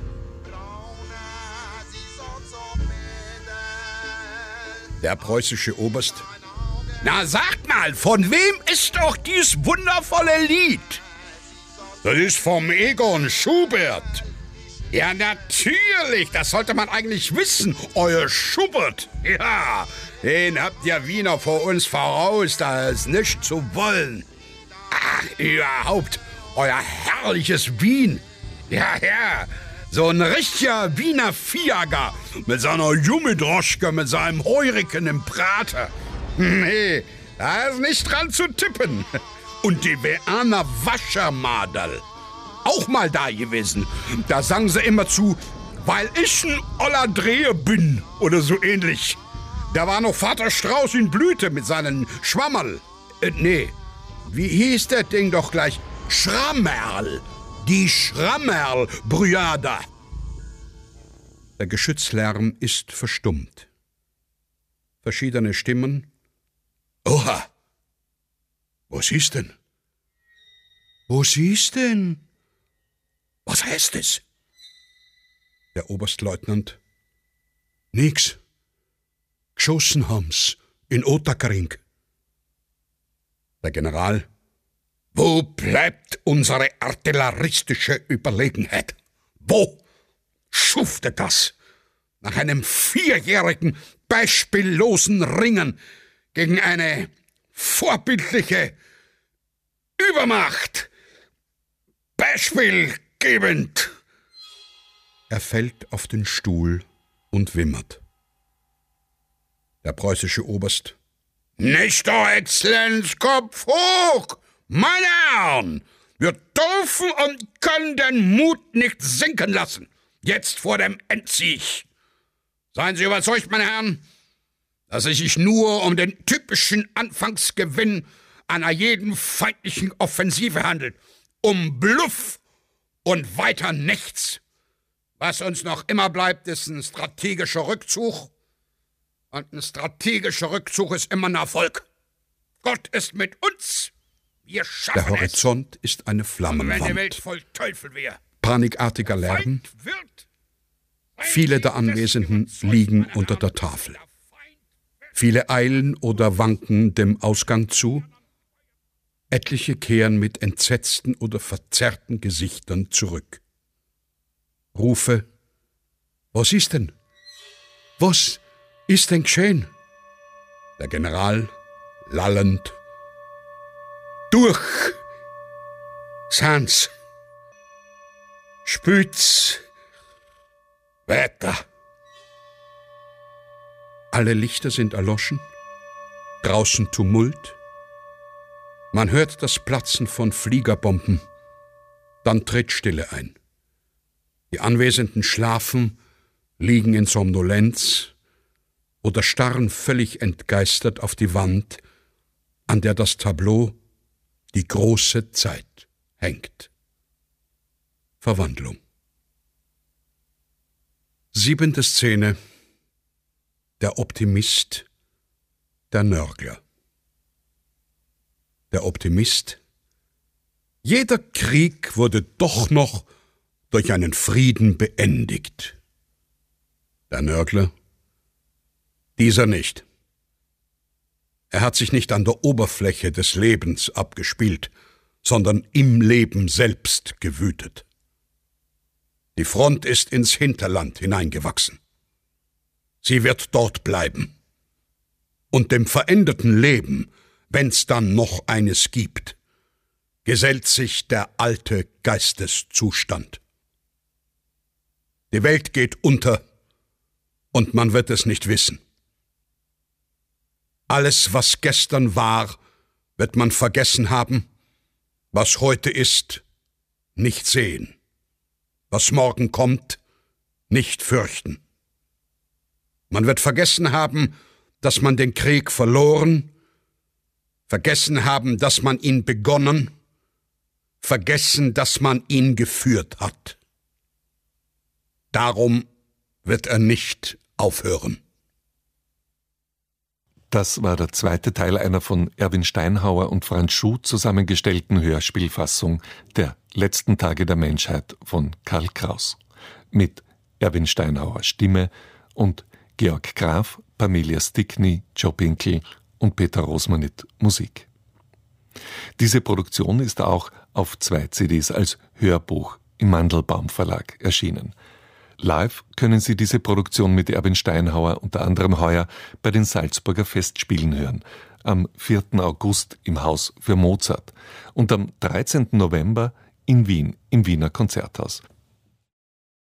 Der preußische Oberst: Na, sagt mal, von wem ist doch dies wundervolle Lied? Das ist vom Egon Schubert. Ja, natürlich, das sollte man eigentlich wissen, euer Schubert. Ja, den habt ihr Wiener vor uns voraus, da ist nicht zu wollen. Ach, überhaupt, euer herrliches Wien. Ja, ja, so ein richtiger Wiener Fiager mit seiner Jummidroschke, mit seinem Heurigen im Prater. Nee, da ist nicht dran zu tippen. Und die Veaner Waschermadel, auch mal da gewesen. Da sagen sie immer zu, weil ich ein oller Dreher bin oder so ähnlich. Da war noch Vater Strauß in Blüte mit seinen Schwammerl. Äh, nee, wie hieß das Ding doch gleich? Schrammerl. Die Schrammerl-Brüader. Der Geschützlärm ist verstummt. Verschiedene Stimmen: Oha! Was ist denn? Was ist denn? Was heißt es? Der Oberstleutnant: Nix. Geschossen haben's in Ottakring. Der General: Wo bleibt unsere artilleristische Überlegenheit? Wo schuftet das? Nach einem vierjährigen, beispiellosen Ringen gegen eine vorbildliche Übermacht. Beispielgebend. Er fällt auf den Stuhl und wimmert. Der preußische Oberst: Nicht, Euer Exzellenz, Kopf hoch! Meine Herren, wir dürfen und können den Mut nicht sinken lassen. Jetzt vor dem Endsieg. Seien Sie überzeugt, meine Herren, dass es sich nur um den typischen Anfangsgewinn einer jeden feindlichen Offensive handelt. Um Bluff und weiter nichts. Was uns noch immer bleibt, ist ein strategischer Rückzug. Und ein strategischer Rückzug ist immer ein Erfolg. Gott ist mit uns. Wir schaffen es. Der Horizont ist eine Flammenwand. Wenn die Welt voll Teufel wäre. Panikartiger Lärm. Viele der Anwesenden liegen unter der Tafel. Viele eilen oder wanken dem Ausgang zu. Etliche kehren mit entsetzten oder verzerrten Gesichtern zurück. Rufe: Was ist denn? Was ist denn geschehen? Der General, lallend: Durch! Sans! Spüt's! Weiter! Alle Lichter sind erloschen, draußen Tumult. Man hört das Platzen von Fliegerbomben, dann tritt Stille ein. Die Anwesenden schlafen, liegen in Somnolenz oder starren völlig entgeistert auf die Wand, an der das Tableau Die große Zeit hängt. Verwandlung. Siebente Szene. Der Optimist, der Nörgler. Der Optimist: Jeder Krieg wurde doch noch durch einen Frieden beendigt. Der Nörgler: Dieser nicht. Er hat sich nicht an der Oberfläche des Lebens abgespielt, sondern im Leben selbst gewütet. Die Front ist ins Hinterland hineingewachsen. Sie wird dort bleiben. Und dem veränderten Leben, wenn's dann noch eines gibt, gesellt sich der alte Geisteszustand. Die Welt geht unter, und man wird es nicht wissen. Alles, was gestern war, wird man vergessen haben, was heute ist, nicht sehen, was morgen kommt, nicht fürchten. Man wird vergessen haben, dass man den Krieg verloren, vergessen haben, dass man ihn begonnen, vergessen, dass man ihn geführt hat. Darum wird er nicht aufhören. Das war der zweite Teil einer von Erwin Steinhauer und Franz Schuh zusammengestellten Hörspielfassung der letzten Tage der Menschheit von Karl Kraus. Mit Erwin Steinhauer Stimme und Georg Graf, Pamelia Stickney, Joe Pinkel und Peter Rosmanit Musik. Diese Produktion ist auch auf zwei C Ds als Hörbuch im Mandelbaum Verlag erschienen. Live können Sie diese Produktion mit Erwin Steinhauer unter anderem heuer bei den Salzburger Festspielen hören, am vierten August im Haus für Mozart und am dreizehnten November in Wien im Wiener Konzerthaus.